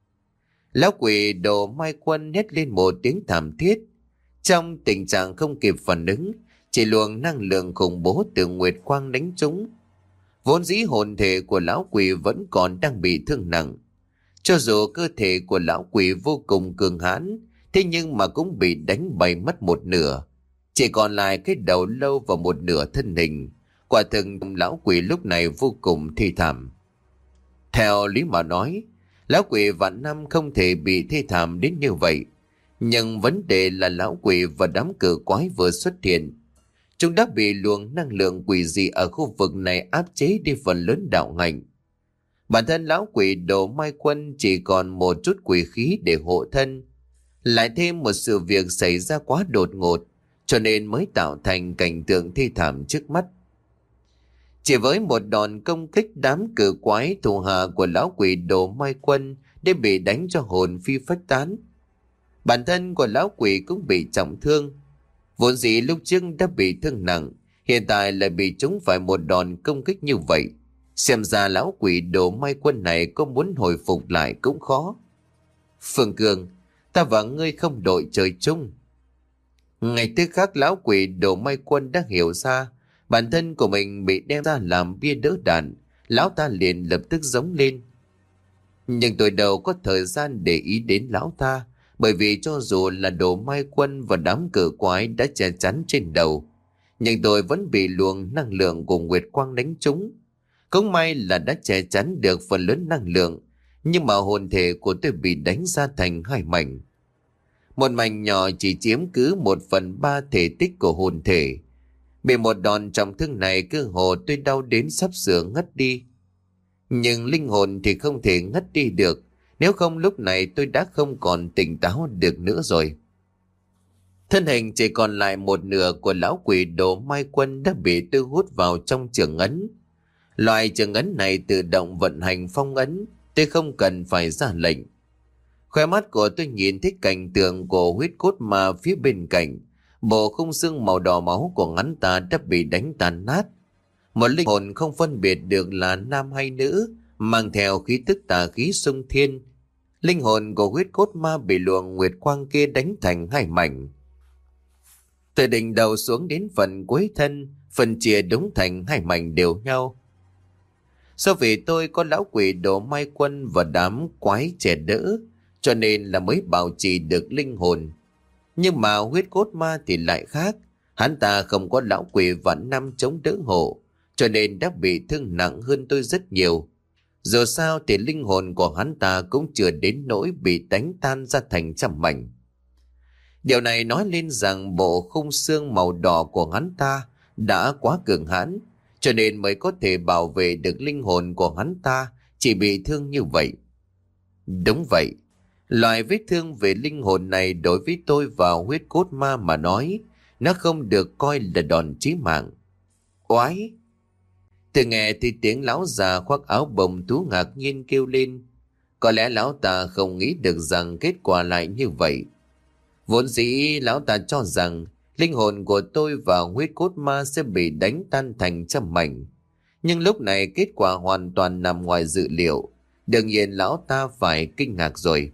Lão quỷ đồ mai quân hét lên một tiếng thảm thiết. Trong tình trạng không kịp phản ứng, chỉ luồng năng lượng khủng bố từ Nguyệt Quang đánh trúng. Vốn dĩ hồn thể của lão quỷ vẫn còn đang bị thương nặng. Cho dù cơ thể của lão quỷ vô cùng cường hãn, thế nhưng mà cũng bị đánh bay mất một nửa. Chỉ còn lại cái đầu lâu và một nửa thân hình. Quả thực lão quỷ lúc này vô cùng thê thảm. Theo lý mà nói, lão quỷ vạn năm không thể bị thê thảm đến như vậy. Nhưng vấn đề là lão quỷ và đám cử quái vừa xuất hiện. Chúng đã bị luồng năng lượng quỷ dị ở khu vực này áp chế đi phần lớn đạo hạnh. Bản thân lão quỷ đồ mai quân chỉ còn một chút quỷ khí để hộ thân. Lại thêm một sự việc xảy ra quá đột ngột, cho nên mới tạo thành cảnh tượng thê thảm trước mắt. Chỉ với một đòn công kích, đám cử quái thù hạ của lão quỷ đồ mai quân để bị đánh cho hồn phi phách tán. Bản thân của lão quỷ cũng bị trọng thương. Vốn dĩ lúc trước đã bị thương nặng, hiện tại lại bị chúng phải một đòn công kích như vậy. Xem ra lão quỷ đồ mai quân này có muốn hồi phục lại cũng khó. Phương Cường, ta và ngươi không đội trời chung. Ngày tức khắc lão quỷ đồ mai quân đã hiểu ra bản thân của mình bị đem ra làm bia đỡ đạn. Lão ta liền lập tức giống lên. Nhưng tôi đâu có thời gian để ý đến lão ta, bởi vì cho dù là đồ mai quân và đám cử quái đã che chắn trên đầu, nhưng tôi vẫn bị luồng năng lượng của Nguyệt Quang đánh trúng. Cũng may là đã che chắn được phần lớn năng lượng, nhưng mà hồn thể của tôi bị đánh ra thành hai mảnh. Một mảnh nhỏ chỉ chiếm cứ một phần ba thể tích của hồn thể. Bị một đòn trọng thương này cơ hồ tôi đau đến sắp sửa ngất đi. Nhưng linh hồn thì không thể ngất đi được, nếu không lúc này tôi đã không còn tỉnh táo được nữa rồi. Thân hình chỉ còn lại một nửa của lão quỷ đồ mai quân đã bị tôi hút vào trong trường ấn. Loại trường ấn này tự động vận hành phong ấn, tôi không cần phải ra lệnh. Khóe mắt của tôi nhìn thấy cảnh tượng của huyết cốt ma phía bên cạnh. Bộ khung xương màu đỏ máu của hắn ta đã bị đánh tàn nát. Một linh hồn không phân biệt được là nam hay nữ, mang theo khí tức tà khí xung thiên. Linh hồn của huyết cốt ma bị luồng Nguyệt Quang kia đánh thành hai mảnh. Từ đỉnh đầu xuống đến phần cuối thân, phần chia đúng thành hai mảnh đều nhau. Do vì tôi có lão quỷ đồ mai quân và đám quái trẻ đỡ, cho nên là mới bảo trì được linh hồn. Nhưng mà huyết cốt ma thì lại khác. Hắn ta không có lão quỷ vạn năm chống đỡ hộ, cho nên đã bị thương nặng hơn tôi rất nhiều. Dù sao thì linh hồn của hắn ta cũng chưa đến nỗi bị đánh tan ra thành trăm mảnh. Điều này nói lên rằng bộ khung xương màu đỏ của hắn ta đã quá cường hãn, cho nên mới có thể bảo vệ được linh hồn của hắn ta chỉ bị thương như vậy. Đúng vậy, loại vết thương về linh hồn này đối với tôi và huyết cốt ma mà nói, nó không được coi là đòn chí mạng. Oái! Từ nghe thì tiếng lão già khoác áo bồng tú ngạc nhiên kêu lên. Có lẽ lão ta không nghĩ được rằng kết quả lại như vậy. Vốn dĩ lão ta cho rằng linh hồn của tôi và huyết cốt ma sẽ bị đánh tan thành trăm mảnh. Nhưng lúc này kết quả hoàn toàn nằm ngoài dự liệu. Đương nhiên lão ta phải kinh ngạc rồi.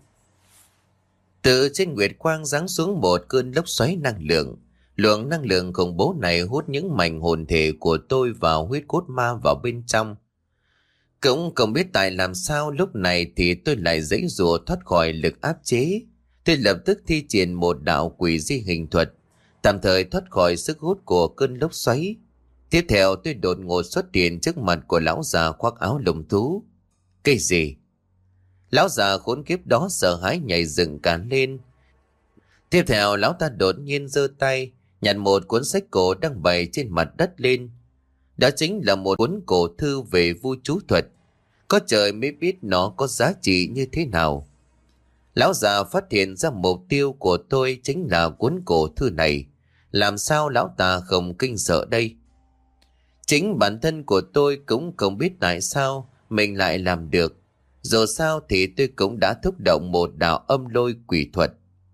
Từ trên nguyệt quang giáng xuống một cơn lốc xoáy năng lượng. Lượng năng lượng khủng bố này hút những mảnh hồn thể của tôi và huyết cốt ma vào bên trong. Cũng không biết tại làm sao lúc này thì tôi lại giãy giụa thoát khỏi lực áp chế. Tôi lập tức thi triển một đạo quỷ di hình thuật, tạm thời thoát khỏi sức hút của cơn lốc xoáy. Tiếp theo tôi đột ngột xuất hiện trước mặt của lão già khoác áo lông thú. Cái gì? Lão già khốn kiếp đó sợ hãi nhảy dựng cả lên. Tiếp theo lão ta đột nhiên giơ tay nhặt một cuốn sách cổ đang bày trên mặt đất lên. Đó chính là một cuốn cổ thư về vu chú thuật. Có trời mới biết nó có giá trị như thế nào. Lão già phát hiện ra mục tiêu của tôi chính là cuốn cổ thư này. Làm sao lão ta không kinh sợ đây? Chính bản thân của tôi cũng không biết tại sao mình lại làm được. Dù sao thì tôi cũng đã thúc động một đạo âm lôi quỷ thuật.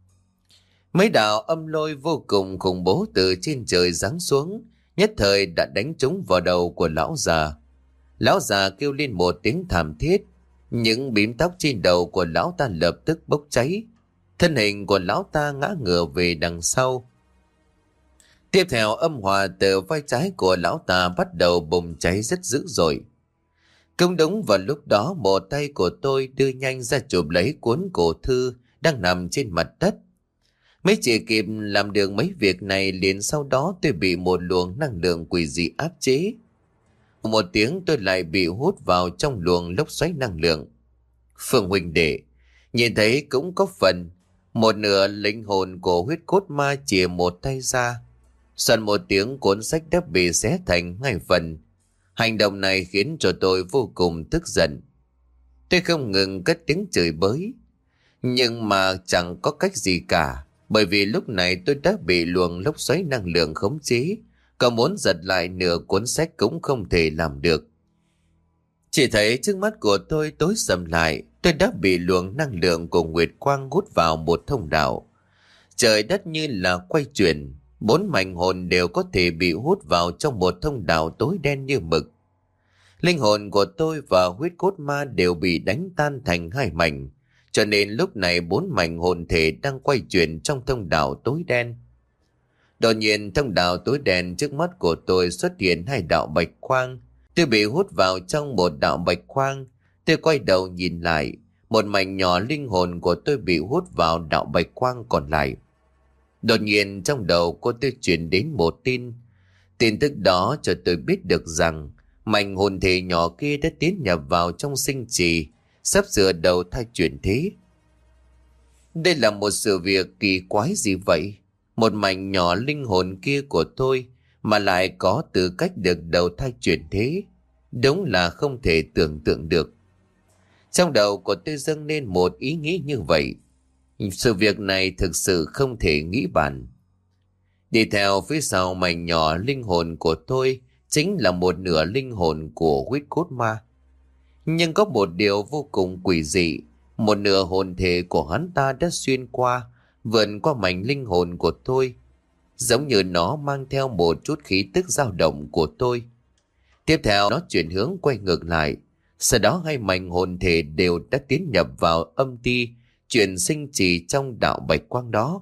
Mấy đạo âm lôi vô cùng khủng bố từ trên trời giáng xuống, nhất thời đã đánh trúng vào đầu của lão già. Lão già kêu lên một tiếng thảm thiết, những bím tóc trên đầu của lão ta lập tức bốc cháy. Thân hình của lão ta ngã ngửa về đằng sau. Tiếp theo âm hỏa từ vai trái của lão ta bắt đầu bùng cháy rất dữ dội. Cũng đúng vào lúc đó một tay của tôi đưa nhanh ra chụp lấy cuốn cổ thư đang nằm trên mặt đất. Mới chỉ kịp làm được mấy việc này liền sau đó tôi bị một luồng năng lượng quỷ dị áp chế. Một tiếng tôi lại bị hút vào trong luồng lốc xoáy năng lượng. Phương huynh đệ, nhìn thấy cũng có phần. Một nửa linh hồn của huyết cốt ma chìa một tay ra. Soàn một tiếng cuốn sách đã bị xé thành hai phần. Hành động này khiến cho tôi vô cùng tức giận. Tôi không ngừng cất tiếng chửi bới. Nhưng mà chẳng có cách gì cả. Bởi vì lúc này tôi đã bị luồng lốc xoáy năng lượng khống chế. Còn muốn giật lại nửa cuốn sách cũng không thể làm được. Chỉ thấy trước mắt của tôi tối sầm lại. Tôi đã bị luồng năng lượng của Nguyệt Quang hút vào một thông đạo. Trời đất như là quay chuyển. Bốn mảnh hồn đều có thể bị hút vào trong một thông đạo tối đen như mực. Linh hồn của tôi và huyết cốt ma đều bị đánh tan thành hai mảnh. Cho nên lúc này bốn mảnh hồn thể đang quay chuyển trong thông đạo tối đen. Đột nhiên thông đạo tối đen trước mắt của tôi xuất hiện hai đạo bạch quang. Tôi bị hút vào trong một đạo bạch quang. Tôi quay đầu nhìn lại. Một mảnh nhỏ linh hồn của tôi bị hút vào đạo bạch quang còn lại. Đột nhiên trong đầu cô tôi truyền đến một tin. Tin tức đó cho tôi biết được rằng mảnh hồn thể nhỏ kia đã tiến nhập vào trong sinh trì, sắp sửa đầu thai chuyển thế. Đây là một sự việc kỳ quái gì vậy? Một mảnh nhỏ linh hồn kia của tôi mà lại có tư cách được đầu thai chuyển thế. Đúng là không thể tưởng tượng được. Trong đầu của tôi dâng lên một ý nghĩ như vậy. Sự việc này thực sự không thể nghĩ bàn. Đi theo phía sau mảnh nhỏ linh hồn của tôi chính là một nửa linh hồn của huyết cốt ma. Nhưng có một điều vô cùng quỷ dị. Một nửa hồn thể của hắn ta đã xuyên qua, vượt qua mảnh linh hồn của tôi. Giống như nó mang theo một chút khí tức dao động của tôi. Tiếp theo nó chuyển hướng quay ngược lại. Sau đó hai mảnh hồn thể đều đã tiến nhập vào âm ti, chuyển sinh trì trong đạo bạch quang đó.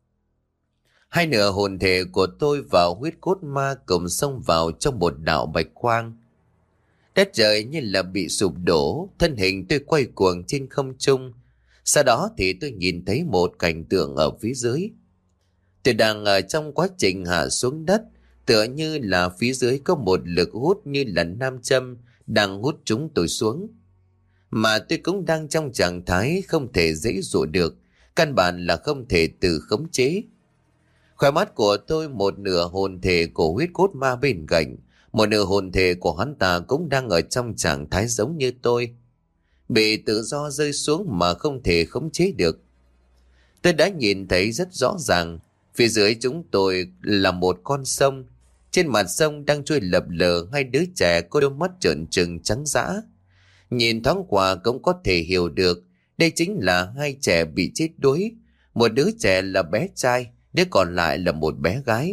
Hai nửa hồn thể của tôi và huyết cốt ma cùng xông vào trong một đạo bạch quang. Đất trời như là bị sụp đổ, thân hình tôi quay cuồng trên không trung. Sau đó thì tôi nhìn thấy một cảnh tượng ở phía dưới. Tôi đang ở trong quá trình hạ xuống đất, tựa như là phía dưới có một lực hút như là nam châm đang hút chúng tôi xuống. Mà tôi cũng đang trong trạng thái không thể dễ dụ được, căn bản là không thể tự khống chế. Khóe mắt của tôi một nửa hồn thể của huyết cốt ma bên cạnh, Một nửa hồn thể của hắn ta cũng đang ở trong trạng thái giống như tôi, bị tự do rơi xuống mà không thể khống chế được. Tôi đã nhìn thấy rất rõ ràng, phía dưới chúng tôi là một con sông. Trên mặt sông đang trôi lập lờ hai đứa trẻ có đôi mắt trợn trừng trắng dã. Nhìn thoáng qua cũng có thể hiểu được đây chính là hai trẻ bị chết đuối. Một đứa trẻ là bé trai, đứa còn lại là một bé gái.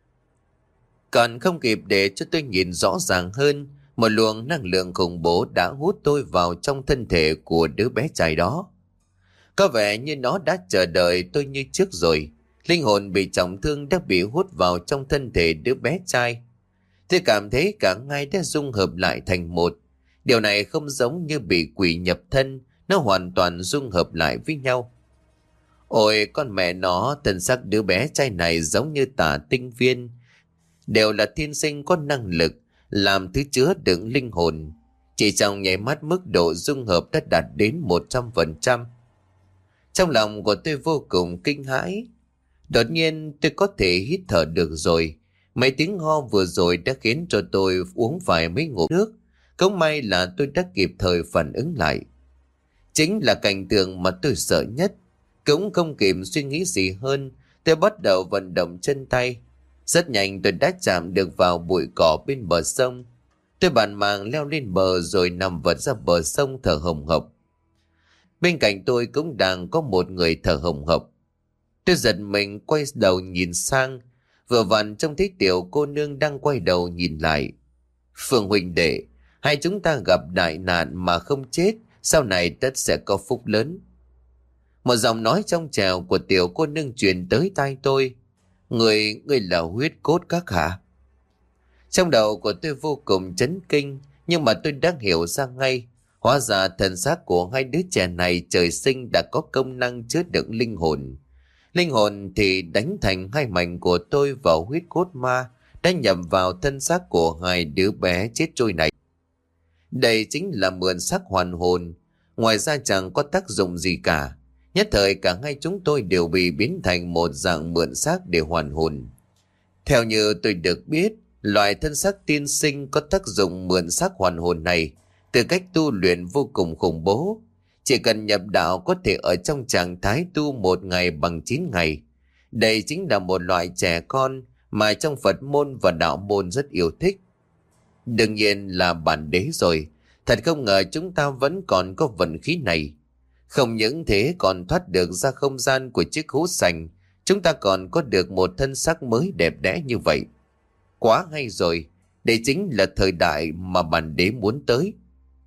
Còn không kịp để cho tôi nhìn rõ ràng hơn, một luồng năng lượng khủng bố đã hút tôi vào trong thân thể của đứa bé trai đó. Có vẻ như nó đã chờ đợi tôi như trước rồi. Linh hồn bị trọng thương đã bị hút vào trong thân thể đứa bé trai. Tôi cảm thấy cả hai đã dung hợp lại thành một. Điều này không giống như bị quỷ nhập thân, nó hoàn toàn dung hợp lại với nhau. Ôi con mẹ nó, thân xác đứa bé trai này giống như tả tinh viên, đều là thiên sinh có năng lực làm thứ chứa đựng linh hồn. Chỉ trong nháy mắt mức độ dung hợp đã đạt đến một trăm phần trăm. Trong lòng của tôi vô cùng kinh hãi. Đột nhiên tôi có thể hít thở được rồi. Mấy tiếng ho vừa rồi đã khiến cho tôi uống phải mấy ngụm nước. Cũng may là tôi đã kịp thời phản ứng lại. Chính là cảnh tượng mà tôi sợ nhất. Cũng không kịp suy nghĩ gì hơn, tôi bắt đầu vận động chân tay. Rất nhanh tôi đã chạm được vào bụi cỏ bên bờ sông. Tôi bàn màng leo lên bờ rồi nằm vật ra bờ sông thở hồng hộc. Bên cạnh tôi cũng đang có một người thở hồng hộc. Tôi giật mình quay đầu nhìn sang, vừa vặn trông thấy tiểu cô nương đang quay đầu nhìn lại. Phương huynh đệ, hai chúng ta gặp đại nạn mà không chết, sau này tất sẽ có phúc lớn. Một giọng nói trong trèo của tiểu cô nương truyền tới tai tôi. Người, người là huyết cốt các hả? Trong đầu của tôi vô cùng chấn kinh, nhưng mà tôi đã hiểu ra ngay. Hóa ra thần xác của hai đứa trẻ này trời sinh đã có công năng chứa đựng linh hồn. Linh hồn thì đánh thành hai mảnh của tôi vào huyết cốt ma, đã nhầm vào thân xác của hai đứa bé chết trôi này. Đây chính là mượn xác hoàn hồn, ngoài ra chẳng có tác dụng gì cả. Nhất thời cả hai chúng tôi đều bị biến thành một dạng mượn xác để hoàn hồn. Theo như tôi được biết, loại thân xác tiên sinh có tác dụng mượn xác hoàn hồn này từ cách tu luyện vô cùng khủng bố. Chỉ cần nhập đạo có thể ở trong trạng thái tu một ngày bằng chín ngày. Đây chính là một loại trẻ con mà trong Phật môn và đạo môn rất yêu thích. Đương nhiên là bản đế rồi. Thật không ngờ chúng ta vẫn còn có vận khí này. Không những thế còn thoát được ra không gian của chiếc hũ sành, chúng ta còn có được một thân xác mới đẹp đẽ như vậy. Quá hay rồi, đây chính là thời đại mà bản đế muốn tới.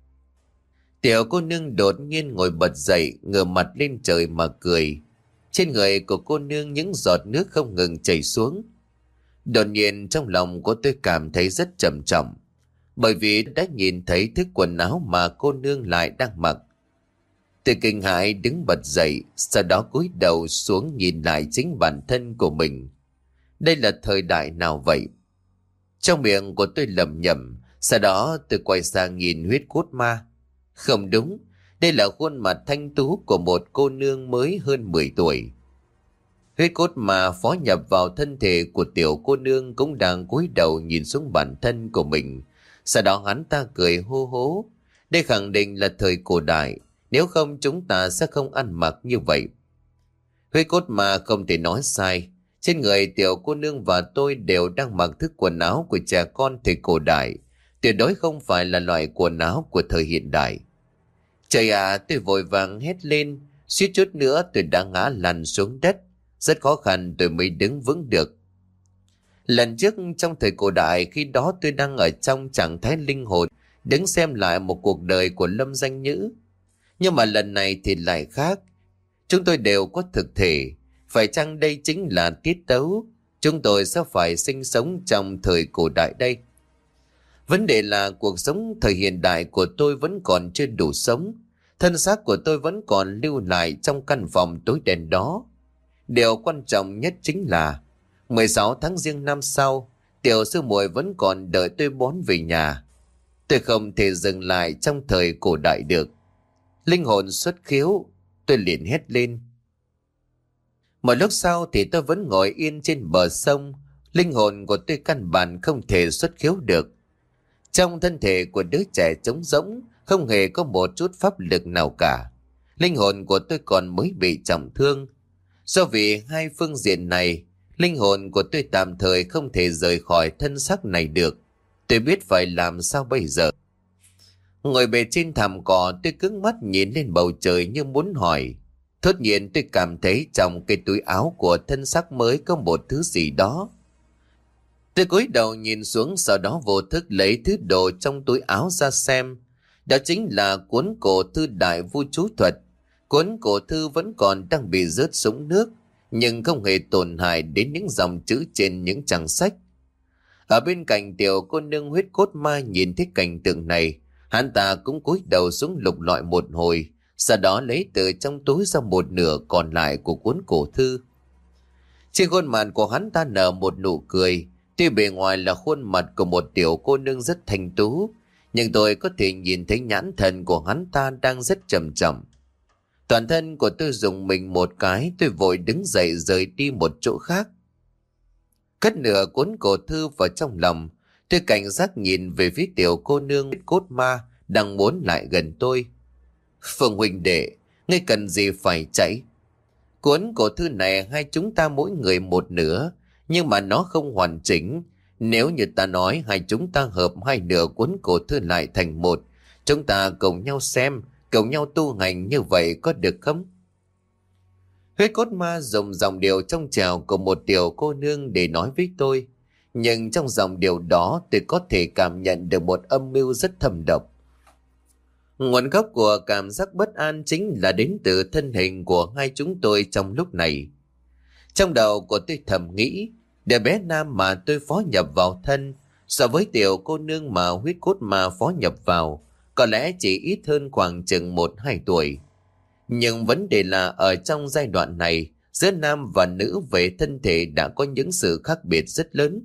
Tiểu cô nương đột nhiên ngồi bật dậy, ngửa mặt lên trời mà cười. Trên người của cô nương những giọt nước không ngừng chảy xuống. Đột nhiên trong lòng của tôi cảm thấy rất trầm trọng, bởi vì đã nhìn thấy thứ quần áo mà cô nương lại đang mặc. Tôi kinh hãi đứng bật dậy, sau đó cúi đầu xuống nhìn lại chính bản thân của mình. Đây là thời đại nào vậy? Trong miệng của tôi lẩm nhẩm, sau đó tôi quay sang nhìn huyết cốt ma. Không đúng, đây là khuôn mặt thanh tú của một cô nương mới hơn mười tuổi. Huyết cốt ma phó nhập vào thân thể của tiểu cô nương cũng đang cúi đầu nhìn xuống bản thân của mình. Sau đó hắn ta cười hô hố. Đây khẳng định là thời cổ đại, nếu không chúng ta sẽ không ăn mặc như vậy. Huyết cốt ma không thể nói sai. Trên người tiểu cô nương và tôi đều đang mặc thức quần áo của trẻ con thời cổ đại. Tuyệt đối không phải là loại quần áo của thời hiện đại. Trời ạ, tôi vội vàng hét lên. Suýt chút nữa tôi đã ngã lăn xuống đất. Rất khó khăn tôi mới đứng vững được. Lần trước trong thời cổ đại, khi đó tôi đang ở trong trạng thái linh hồn, đứng xem lại một cuộc đời của Lâm Danh Nhữ. Nhưng mà lần này thì lại khác. Chúng tôi đều có thực thể. Phải chăng đây chính là tiết tấu? Chúng tôi sẽ phải sinh sống trong thời cổ đại đây. Vấn đề là cuộc sống thời hiện đại của tôi vẫn còn chưa đủ sống. Thân xác của tôi vẫn còn lưu lại trong căn phòng tối đen đó. Điều quan trọng nhất chính là mười sáu tháng Giêng năm sau, tiểu sư muội vẫn còn đợi tôi bón về nhà. Tôi không thể dừng lại trong thời cổ đại được. Linh hồn xuất khiếu, tôi liền hét lên. Một lúc sau thì tôi vẫn ngồi yên trên bờ sông. Linh hồn của tôi căn bản không thể xuất khiếu được. Trong thân thể của đứa trẻ trống rỗng, không hề có một chút pháp lực nào cả. Linh hồn của tôi còn mới bị trọng thương. Do vì hai phương diện này, linh hồn của tôi tạm thời không thể rời khỏi thân xác này được. Tôi biết phải làm sao bây giờ. Ngồi bề trên thảm cỏ, tôi cứng mắt nhìn lên bầu trời như muốn hỏi. Thốt nhiên tôi cảm thấy trong cái túi áo của thân xác mới có một thứ gì đó. Tôi cúi đầu nhìn xuống, sau đó vô thức lấy thứ đồ trong túi áo ra xem. Đó chính là cuốn cổ thư Đại Vu Chú Thuật. Cuốn cổ thư vẫn còn đang bị rớt xuống nước, nhưng không hề tổn hại đến những dòng chữ trên những trang sách. Ở bên cạnh tiểu cô nương huyết cốt ma nhìn thấy cảnh tượng này, hắn ta cũng cúi đầu xuống lục lọi một hồi, sau đó lấy từ trong túi ra một nửa còn lại của cuốn cổ thư. Trên khuôn mặt của hắn ta nở một nụ cười. Tuy bề ngoài là khuôn mặt của một tiểu cô nương rất thanh tú, nhưng tôi có thể nhìn thấy nhãn thần của hắn ta đang rất trầm trọng. Toàn thân của tôi dùng mình một cái, tôi vội đứng dậy rời đi một chỗ khác. Cất nửa cuốn cổ thư vào trong lòng, tôi cảnh giác nhìn về phía tiểu cô nương cốt ma đang muốn lại gần tôi. Phương huynh đệ, ngươi cần gì phải chạy? Cuốn cổ thư này hai chúng ta mỗi người một nửa, nhưng mà nó không hoàn chỉnh. Nếu như ta nói hai chúng ta hợp hai nửa cuốn cổ thư lại thành một, chúng ta cùng nhau xem, cùng nhau tu hành, như vậy có được không? Huyết cốt ma dùng dòng điệu trong trèo của một tiểu cô nương để nói với tôi. Nhưng trong dòng điệu đó tôi có thể cảm nhận được một âm mưu rất thâm độc. Nguồn gốc của cảm giác bất an chính là đến từ thân hình của hai chúng tôi trong lúc này. Trong đầu của tôi thầm nghĩ, đứa bé nam mà tôi phó nhập vào thân so với tiểu cô nương mà huyết cốt ma phó nhập vào có lẽ chỉ ít hơn khoảng chừng một hai tuổi. Nhưng vấn đề là ở trong giai đoạn này, giữa nam và nữ về thân thể đã có những sự khác biệt rất lớn.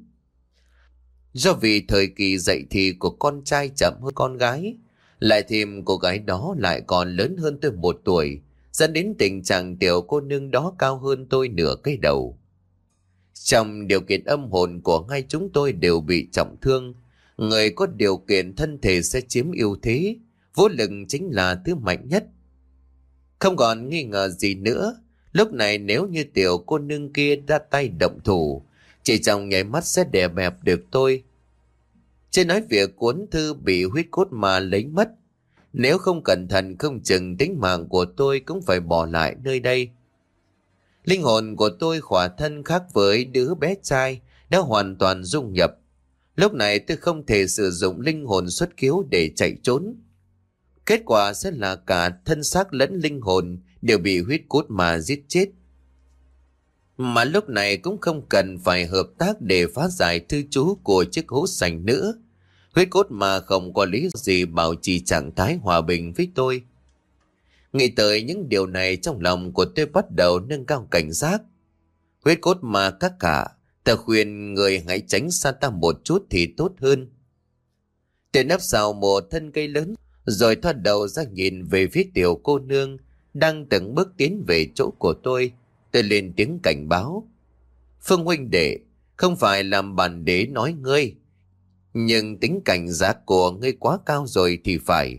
Do vì thời kỳ dậy thì của con trai chậm hơn con gái, lại thêm cô gái đó lại còn lớn hơn tôi một tuổi, dẫn đến tình trạng tiểu cô nương đó cao hơn tôi nửa cái đầu. Trong điều kiện âm hồn của hai chúng tôi đều bị trọng thương, người có điều kiện thân thể sẽ chiếm ưu thế, vô lực chính là thứ mạnh nhất. Không còn nghi ngờ gì nữa, lúc này nếu như tiểu cô nương kia ra tay động thủ, chỉ trong nháy mắt sẽ đè bẹp được tôi. Chưa nói việc cuốn thư bị huyết cốt ma lấy mất, nếu không cẩn thận không chừng tính mạng của tôi cũng phải bỏ lại nơi đây. Linh hồn của tôi khỏa thân khác với đứa bé trai đã hoàn toàn dung nhập. Lúc này tôi không thể sử dụng linh hồn xuất khiếu để chạy trốn. Kết quả sẽ là cả thân xác lẫn linh hồn đều bị huyết cốt ma giết chết. Mà lúc này cũng không cần phải hợp tác để phá giải thư chú của chiếc hố sành nữa. Huyết cốt ma không có lý gì bảo trì trạng thái hòa bình với tôi. Nghĩ tới những điều này, trong lòng của tôi bắt đầu nâng cao cảnh giác. Huyết cốt ma các cả, ta khuyên người hãy tránh xa ta một chút thì tốt hơn. Tôi nấp sau một thân cây lớn, rồi thoát đầu ra nhìn về phía tiểu cô nương đang từng bước tiến về chỗ của tôi. Tôi lên tiếng cảnh báo. Phương huynh đệ, không phải làm bản đế nói ngươi, nhưng tính cảnh giác của ngươi quá cao rồi thì phải.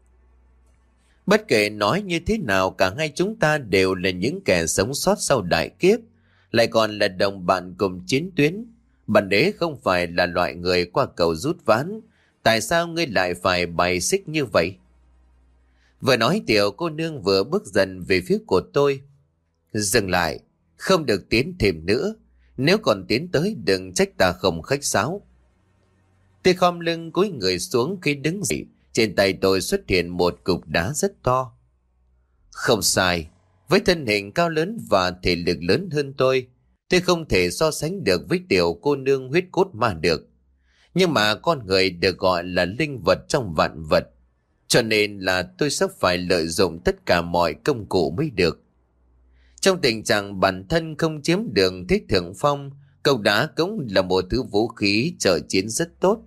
Bất kể nói như thế nào, cả hai chúng ta đều là những kẻ sống sót sau đại kiếp, lại còn là đồng bạn cùng chiến tuyến. Bản đế không phải là loại người qua cầu rút ván. Tại sao ngươi lại phải bày xích như vậy? Vừa nói tiểu cô nương vừa bước dần về phía của tôi. Dừng lại, không được tiến thêm nữa. Nếu còn tiến tới đừng trách ta không khách sáo. Tôi khom lưng cúi người xuống, khi đứng dậy trên tay tôi xuất hiện một cục đá rất to. Không sai, với thân hình cao lớn và thể lực lớn hơn tôi, tôi không thể so sánh được với tiểu cô nương huyết cốt ma được. Nhưng mà con người được gọi là linh vật trong vạn vật, cho nên là tôi sắp phải lợi dụng tất cả mọi công cụ mới được. Trong tình trạng bản thân không chiếm được thế thượng phong, cục đá cũng là một thứ vũ khí trợ chiến rất tốt.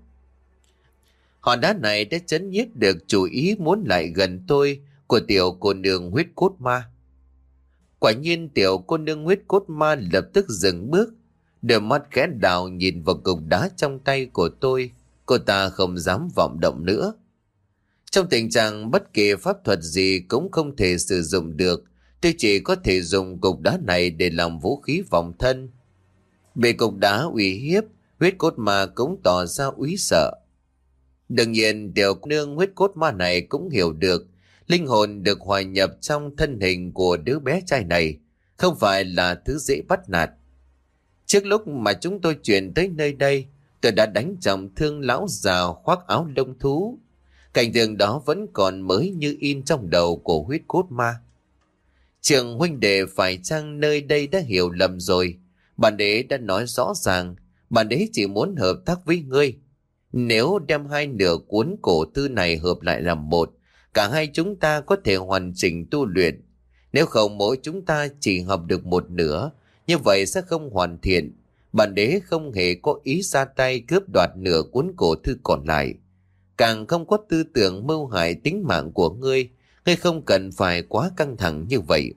Hòn đá này đã chấn nhiếp được chủ ý muốn lại gần tôi của tiểu cô nương huyết cốt ma. Quả nhiên tiểu cô nương huyết cốt ma lập tức dừng bước, đôi mắt khẽ đảo nhìn vào cục đá trong tay của tôi. Cô cô ta không dám vọng động nữa. Trong tình trạng bất kỳ pháp thuật gì cũng không thể sử dụng được, tôi chỉ có thể dùng cục đá này để làm vũ khí phòng thân. Bị cục đá uy hiếp, huyết cốt ma cũng tỏ ra úy sợ. Đương nhiên tiểu nương huyết cốt ma này cũng hiểu được linh hồn được hòa nhập trong thân hình của đứa bé trai này không phải là thứ dễ bắt nạt. Trước lúc mà chúng tôi chuyển tới nơi đây, tôi đã đánh trọng thương lão già khoác áo lông thú. Cảnh tượng đó vẫn còn mới như in trong đầu của huyết cốt ma. Trường huynh đệ phải chăng nơi đây đã hiểu lầm rồi? Bản đế đã nói rõ ràng, bản đế chỉ muốn hợp tác với ngươi. Nếu đem hai nửa cuốn cổ thư này hợp lại làm một, cả hai chúng ta có thể hoàn chỉnh tu luyện. Nếu không mỗi chúng ta chỉ học được một nửa, như vậy sẽ không hoàn thiện. Bản đế không hề có ý ra tay cướp đoạt nửa cuốn cổ thư còn lại. Càng không có tư tưởng mưu hại tính mạng của ngươi, ngươi không cần phải quá căng thẳng như vậy.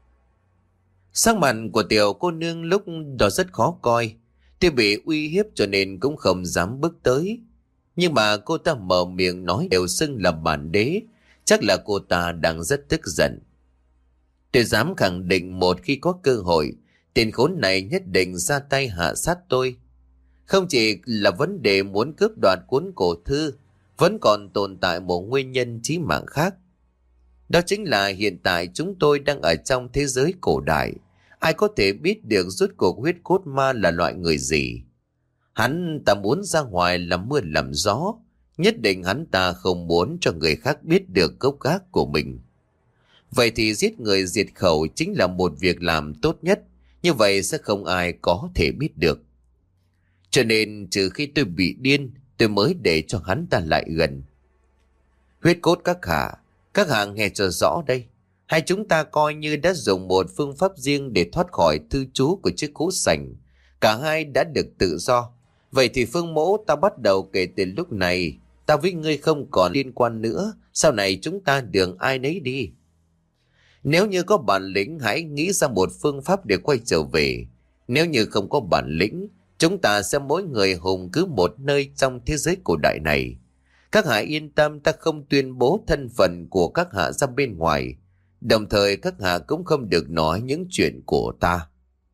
Sắc mặt của tiểu cô nương lúc đó rất khó coi. Tuy bị uy hiếp cho nên cũng không dám bước tới. Nhưng mà cô ta mở miệng nói đều xưng là bản đế, chắc là cô ta đang rất tức giận. Tôi dám khẳng định một khi có cơ hội, tên khốn này nhất định ra tay hạ sát tôi. Không chỉ là vấn đề muốn cướp đoạt cuốn cổ thư, vẫn còn tồn tại một nguyên nhân chí mạng khác. Đó chính là hiện tại chúng tôi đang ở trong thế giới cổ đại. Ai có thể biết được rốt cuộc huyết cốt ma là loại người gì? Hắn ta muốn ra ngoài làm mưa làm gió. Nhất định hắn ta không muốn cho người khác biết được gốc gác của mình. Vậy thì giết người diệt khẩu chính là một việc làm tốt nhất. Như vậy sẽ không ai có thể biết được. Cho nên trừ khi tôi bị điên, tôi mới để cho hắn ta lại gần. Huyết cốt các hạ, các hạ nghe cho rõ đây. Hai chúng ta coi như đã dùng một phương pháp riêng để thoát khỏi thư chú của chiếc hũ sành. Cả hai đã được tự do. Vậy thì Phương Mỗ, ta bắt đầu kể từ lúc này. Ta với ngươi không còn liên quan nữa. Sau này chúng ta đường ai nấy đi. Nếu như có bản lĩnh, hãy nghĩ ra một phương pháp để quay trở về. Nếu như không có bản lĩnh, chúng ta sẽ mỗi người hùng cứ một nơi trong thế giới cổ đại này. Các hạ yên tâm, ta không tuyên bố thân phận của các hạ ra bên ngoài. Đồng thời các hạ cũng không được nói những chuyện của ta.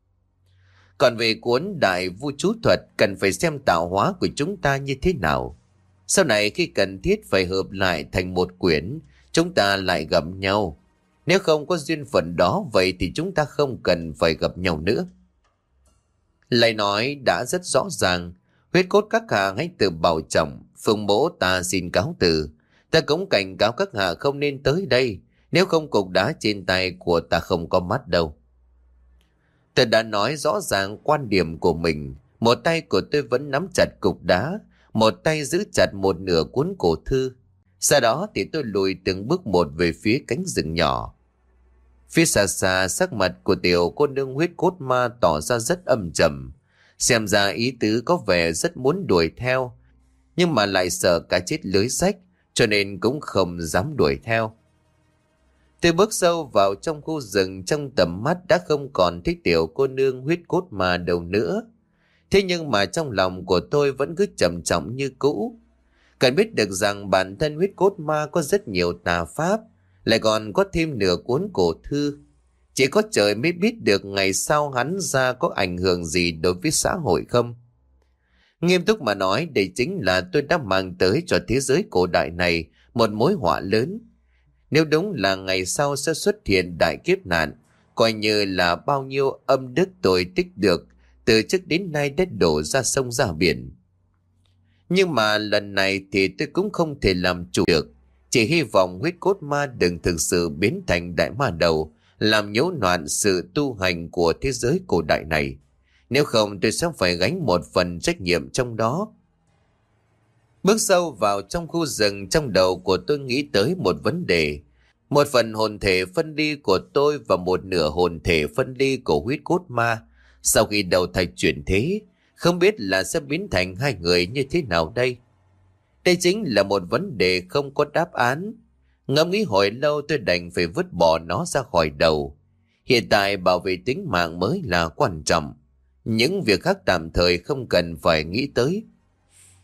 Còn về cuốn Đại Vu Chú Thuật, cần phải xem tạo hóa của chúng ta như thế nào. Sau này khi cần thiết phải hợp lại thành một quyển, chúng ta lại gặp nhau. Nếu không có duyên phận đó, vậy thì chúng ta không cần phải gặp nhau nữa. Lại nói đã rất rõ ràng, huyết cốt các hạ hãy tự bảo trọng. Phương Mỗ ta xin cáo từ. Ta cũng cảnh cáo các hạ không nên tới đây. Nếu không cục đá trên tay của ta không có mắt đâu. Tôi đã nói rõ ràng quan điểm của mình. Một tay của tôi vẫn nắm chặt cục đá, một tay giữ chặt một nửa cuốn cổ thư. Sau đó thì tôi lùi từng bước một về phía cánh rừng nhỏ. Phía xa xa, sắc mặt của tiểu cô nương huyết cốt ma tỏ ra rất âm trầm. Xem ra ý tứ có vẻ rất muốn đuổi theo, nhưng mà lại sợ cá chết lưới rách, cho nên cũng không dám đuổi theo. Tôi bước sâu vào trong khu rừng, trong tầm mắt đã không còn thấy tiểu cô nương huyết cốt ma đâu nữa. Thế nhưng mà trong lòng của tôi vẫn cứ trầm trọng như cũ. Cần biết được rằng bản thân huyết cốt ma có rất nhiều tà pháp, lại còn có thêm nửa cuốn cổ thư. Chỉ có trời mới biết được ngày sau hắn ra có ảnh hưởng gì đối với xã hội không. Nghiêm túc mà nói, đây chính là tôi đã mang tới cho thế giới cổ đại này một mối họa lớn. Nếu đúng là ngày sau sẽ xuất hiện đại kiếp nạn, coi như là bao nhiêu âm đức tôi tích được từ trước đến nay đã đổ ra sông ra biển. Nhưng mà lần này thì tôi cũng không thể làm chủ được. Chỉ hy vọng huyết cốt ma đừng thực sự biến thành đại ma đầu, làm nhiễu loạn sự tu hành của thế giới cổ đại này. Nếu không tôi sẽ phải gánh một phần trách nhiệm trong đó. Bước sâu vào trong khu rừng, trong đầu của tôi nghĩ tới một vấn đề. Một phần hồn thể phân ly của tôi và một nửa hồn thể phân ly của huyết cốt ma. Sau khi đầu thai chuyển thế, không biết là sẽ biến thành hai người như thế nào đây? Đây chính là một vấn đề không có đáp án. Ngẫm nghĩ hồi lâu tôi đành phải vứt bỏ nó ra khỏi đầu. Hiện tại bảo vệ tính mạng mới là quan trọng. Những việc khác tạm thời không cần phải nghĩ tới.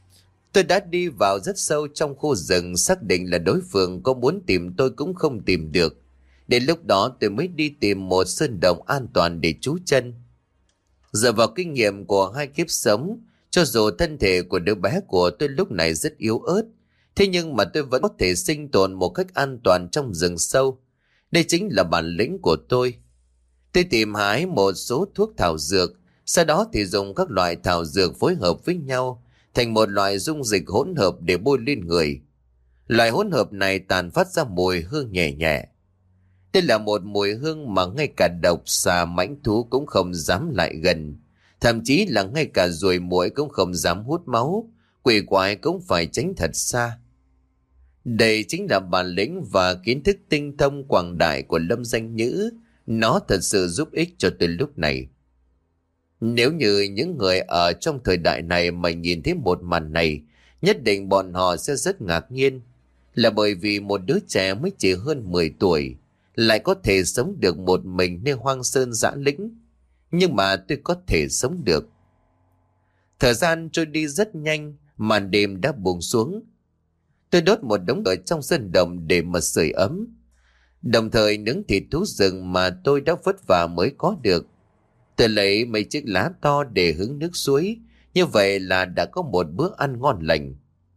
Tôi đã đi vào rất sâu trong khu rừng, xác định là đối phương có muốn tìm tôi cũng không tìm được. Đến lúc đó tôi mới đi tìm một sơn động an toàn để trú chân. Dựa vào kinh nghiệm của hai kiếp sống, cho dù thân thể của đứa bé của tôi lúc này rất yếu ớt, thế nhưng mà tôi vẫn có thể sinh tồn một cách an toàn trong rừng sâu. Đây chính là bản lĩnh của tôi. Tôi tìm hái một số thuốc thảo dược, sau đó thì dùng các loại thảo dược phối hợp với nhau thành một loại dung dịch hỗn hợp để bôi lên người. Loại hỗn hợp này tàn phát ra mùi hương nhẹ nhẹ. Đây là một mùi hương mà ngay cả độc xà mãnh thú cũng không dám lại gần. Thậm chí là ngay cả ruồi muỗi cũng không dám hút máu, quỷ quái cũng phải tránh thật xa. Đây chính là bản lĩnh và kiến thức tinh thông quảng đại của Lâm Danh Nhữ. Nó thật sự giúp ích cho tôi lúc này. Nếu như những người ở trong thời đại này mà nhìn thấy một màn này, nhất định bọn họ sẽ rất ngạc nhiên. Là bởi vì một đứa trẻ mới chỉ hơn mười tuổi lại có thể sống được một mình nơi hoang sơn dã lĩnh. Nhưng mà tôi có thể sống được. Thời gian trôi đi rất nhanh, màn đêm đã buông xuống. Tôi đốt một đống ở trong sân đồng để mà sưởi ấm, đồng thời nướng thịt thú rừng mà tôi đã vất vả mới có được. Tôi lấy mấy chiếc lá to để hứng nước suối, như vậy là đã có một bữa ăn ngon lành.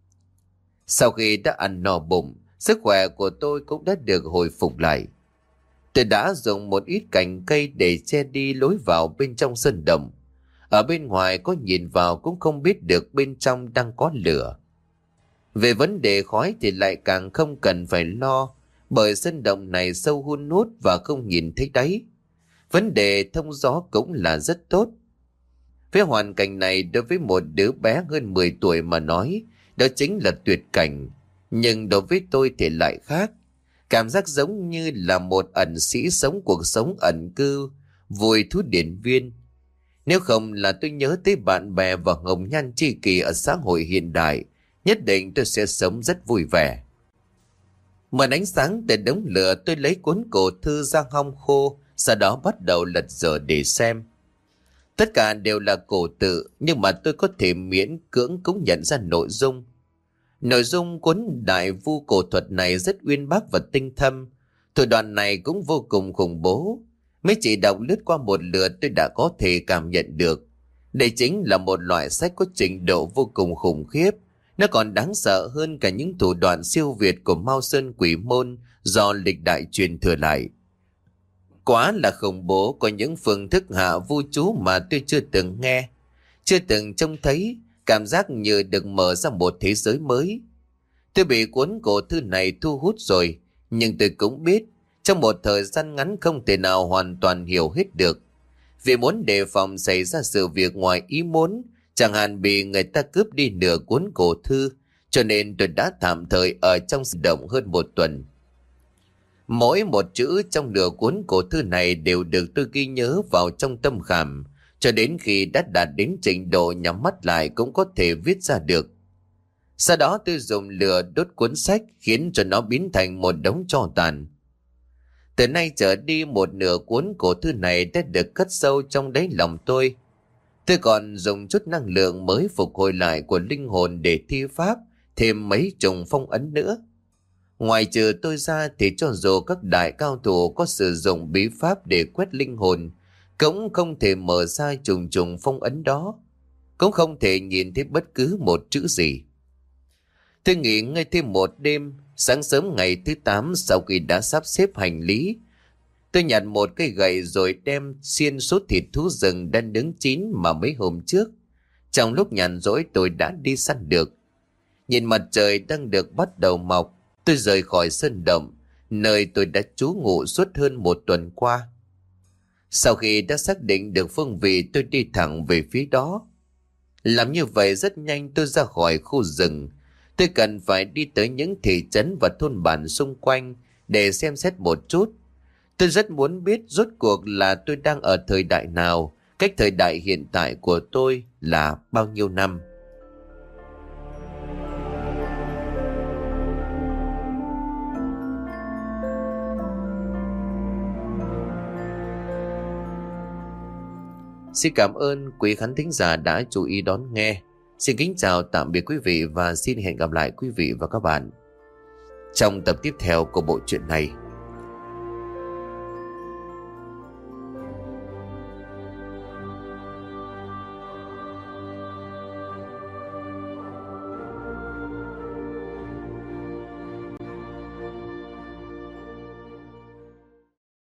Sau khi đã ăn no bụng, sức khỏe của tôi cũng đã được hồi phục lại. Tôi đã dùng một ít cành cây để che đi lối vào bên trong sân động. Ở bên ngoài có nhìn vào cũng không biết được bên trong đang có lửa. Về vấn đề khói thì lại càng không cần phải lo, bởi sân động này sâu hun hút và không nhìn thấy đáy. Vấn đề thông gió cũng là rất tốt. Với hoàn cảnh này, đối với một đứa bé hơn mười tuổi mà nói, đó chính là tuyệt cảnh. Nhưng đối với tôi thì lại khác. Cảm giác giống như là một ẩn sĩ sống cuộc sống ẩn cư, vui thú điển viên. Nếu không là tôi nhớ tới bạn bè và hồng nhan tri kỷ ở xã hội hiện đại, nhất định tôi sẽ sống rất vui vẻ. Mượn ánh sáng từ đống lửa, tôi lấy cuốn cổ thư ra hong khô, sau đó bắt đầu lật dở để xem. Tất cả đều là cổ tự, nhưng mà tôi có thể miễn cưỡng cũng nhận ra nội dung. Nội dung cuốn đại vu cổ thuật này rất uyên bác và tinh thâm. Thủ đoạn này cũng vô cùng khủng bố. Mới chỉ đọc lướt qua một lượt tôi đã có thể cảm nhận được. Đây chính là một loại sách có trình độ vô cùng khủng khiếp. Nó còn đáng sợ hơn cả những thủ đoạn siêu việt của Mao Sơn Quỷ Môn do lịch đại truyền thừa lại. Quá là khủng bố, có những phương thức hạ vu chú mà tôi chưa từng nghe, chưa từng trông thấy, cảm giác như được mở ra một thế giới mới. Tôi bị cuốn cổ thư này thu hút rồi, nhưng tôi cũng biết trong một thời gian ngắn không thể nào hoàn toàn hiểu hết được. Vì muốn đề phòng xảy ra sự việc ngoài ý muốn, chẳng hạn bị người ta cướp đi nửa cuốn cổ thư, cho nên tôi đã tạm thời ở trong sân động hơn một tuần. Mỗi một chữ trong nửa cuốn cổ thư này đều được tôi ghi nhớ vào trong tâm khảm, cho đến khi đã đạt đến trình độ nhắm mắt lại cũng có thể viết ra được. Sau đó tôi dùng lửa đốt cuốn sách khiến cho nó biến thành một đống tro tàn. Từ nay trở đi, một nửa cuốn cổ thư này đã được cất sâu trong đáy lòng tôi. Tôi còn dùng chút năng lượng mới phục hồi lại của linh hồn để thi pháp thêm mấy chồng phong ấn nữa. Ngoài trừ tôi ra thì cho dù các đại cao thủ có sử dụng bí pháp để quét linh hồn, cũng không thể mở ra trùng trùng phong ấn đó, cũng không thể nhìn thấy bất cứ một chữ gì. Tôi nghỉ ngơi thêm một đêm. Sáng sớm ngày thứ tám, sau khi đã sắp xếp hành lý, tôi nhặt một cây gậy rồi đem xiên số thịt thú rừng đã nướng chín mà mấy hôm trước. Trong lúc nhàn rỗi tôi đã đi săn được. Nhìn mặt trời đang được bắt đầu mọc, tôi rời khỏi sân động, nơi tôi đã trú ngụ suốt hơn một tuần qua. Sau khi đã xác định được phương vị, tôi đi thẳng về phía đó. Làm như vậy rất nhanh tôi ra khỏi khu rừng. Tôi cần phải đi tới những thị trấn và thôn bản xung quanh để xem xét một chút. Tôi rất muốn biết rốt cuộc là tôi đang ở thời đại nào, cách thời đại hiện tại của tôi là bao nhiêu năm. Xin cảm ơn quý khán thính giả đã chú ý đón nghe. Xin kính chào tạm biệt quý vị và xin hẹn gặp lại quý vị và các bạn trong tập tiếp theo của bộ truyện này.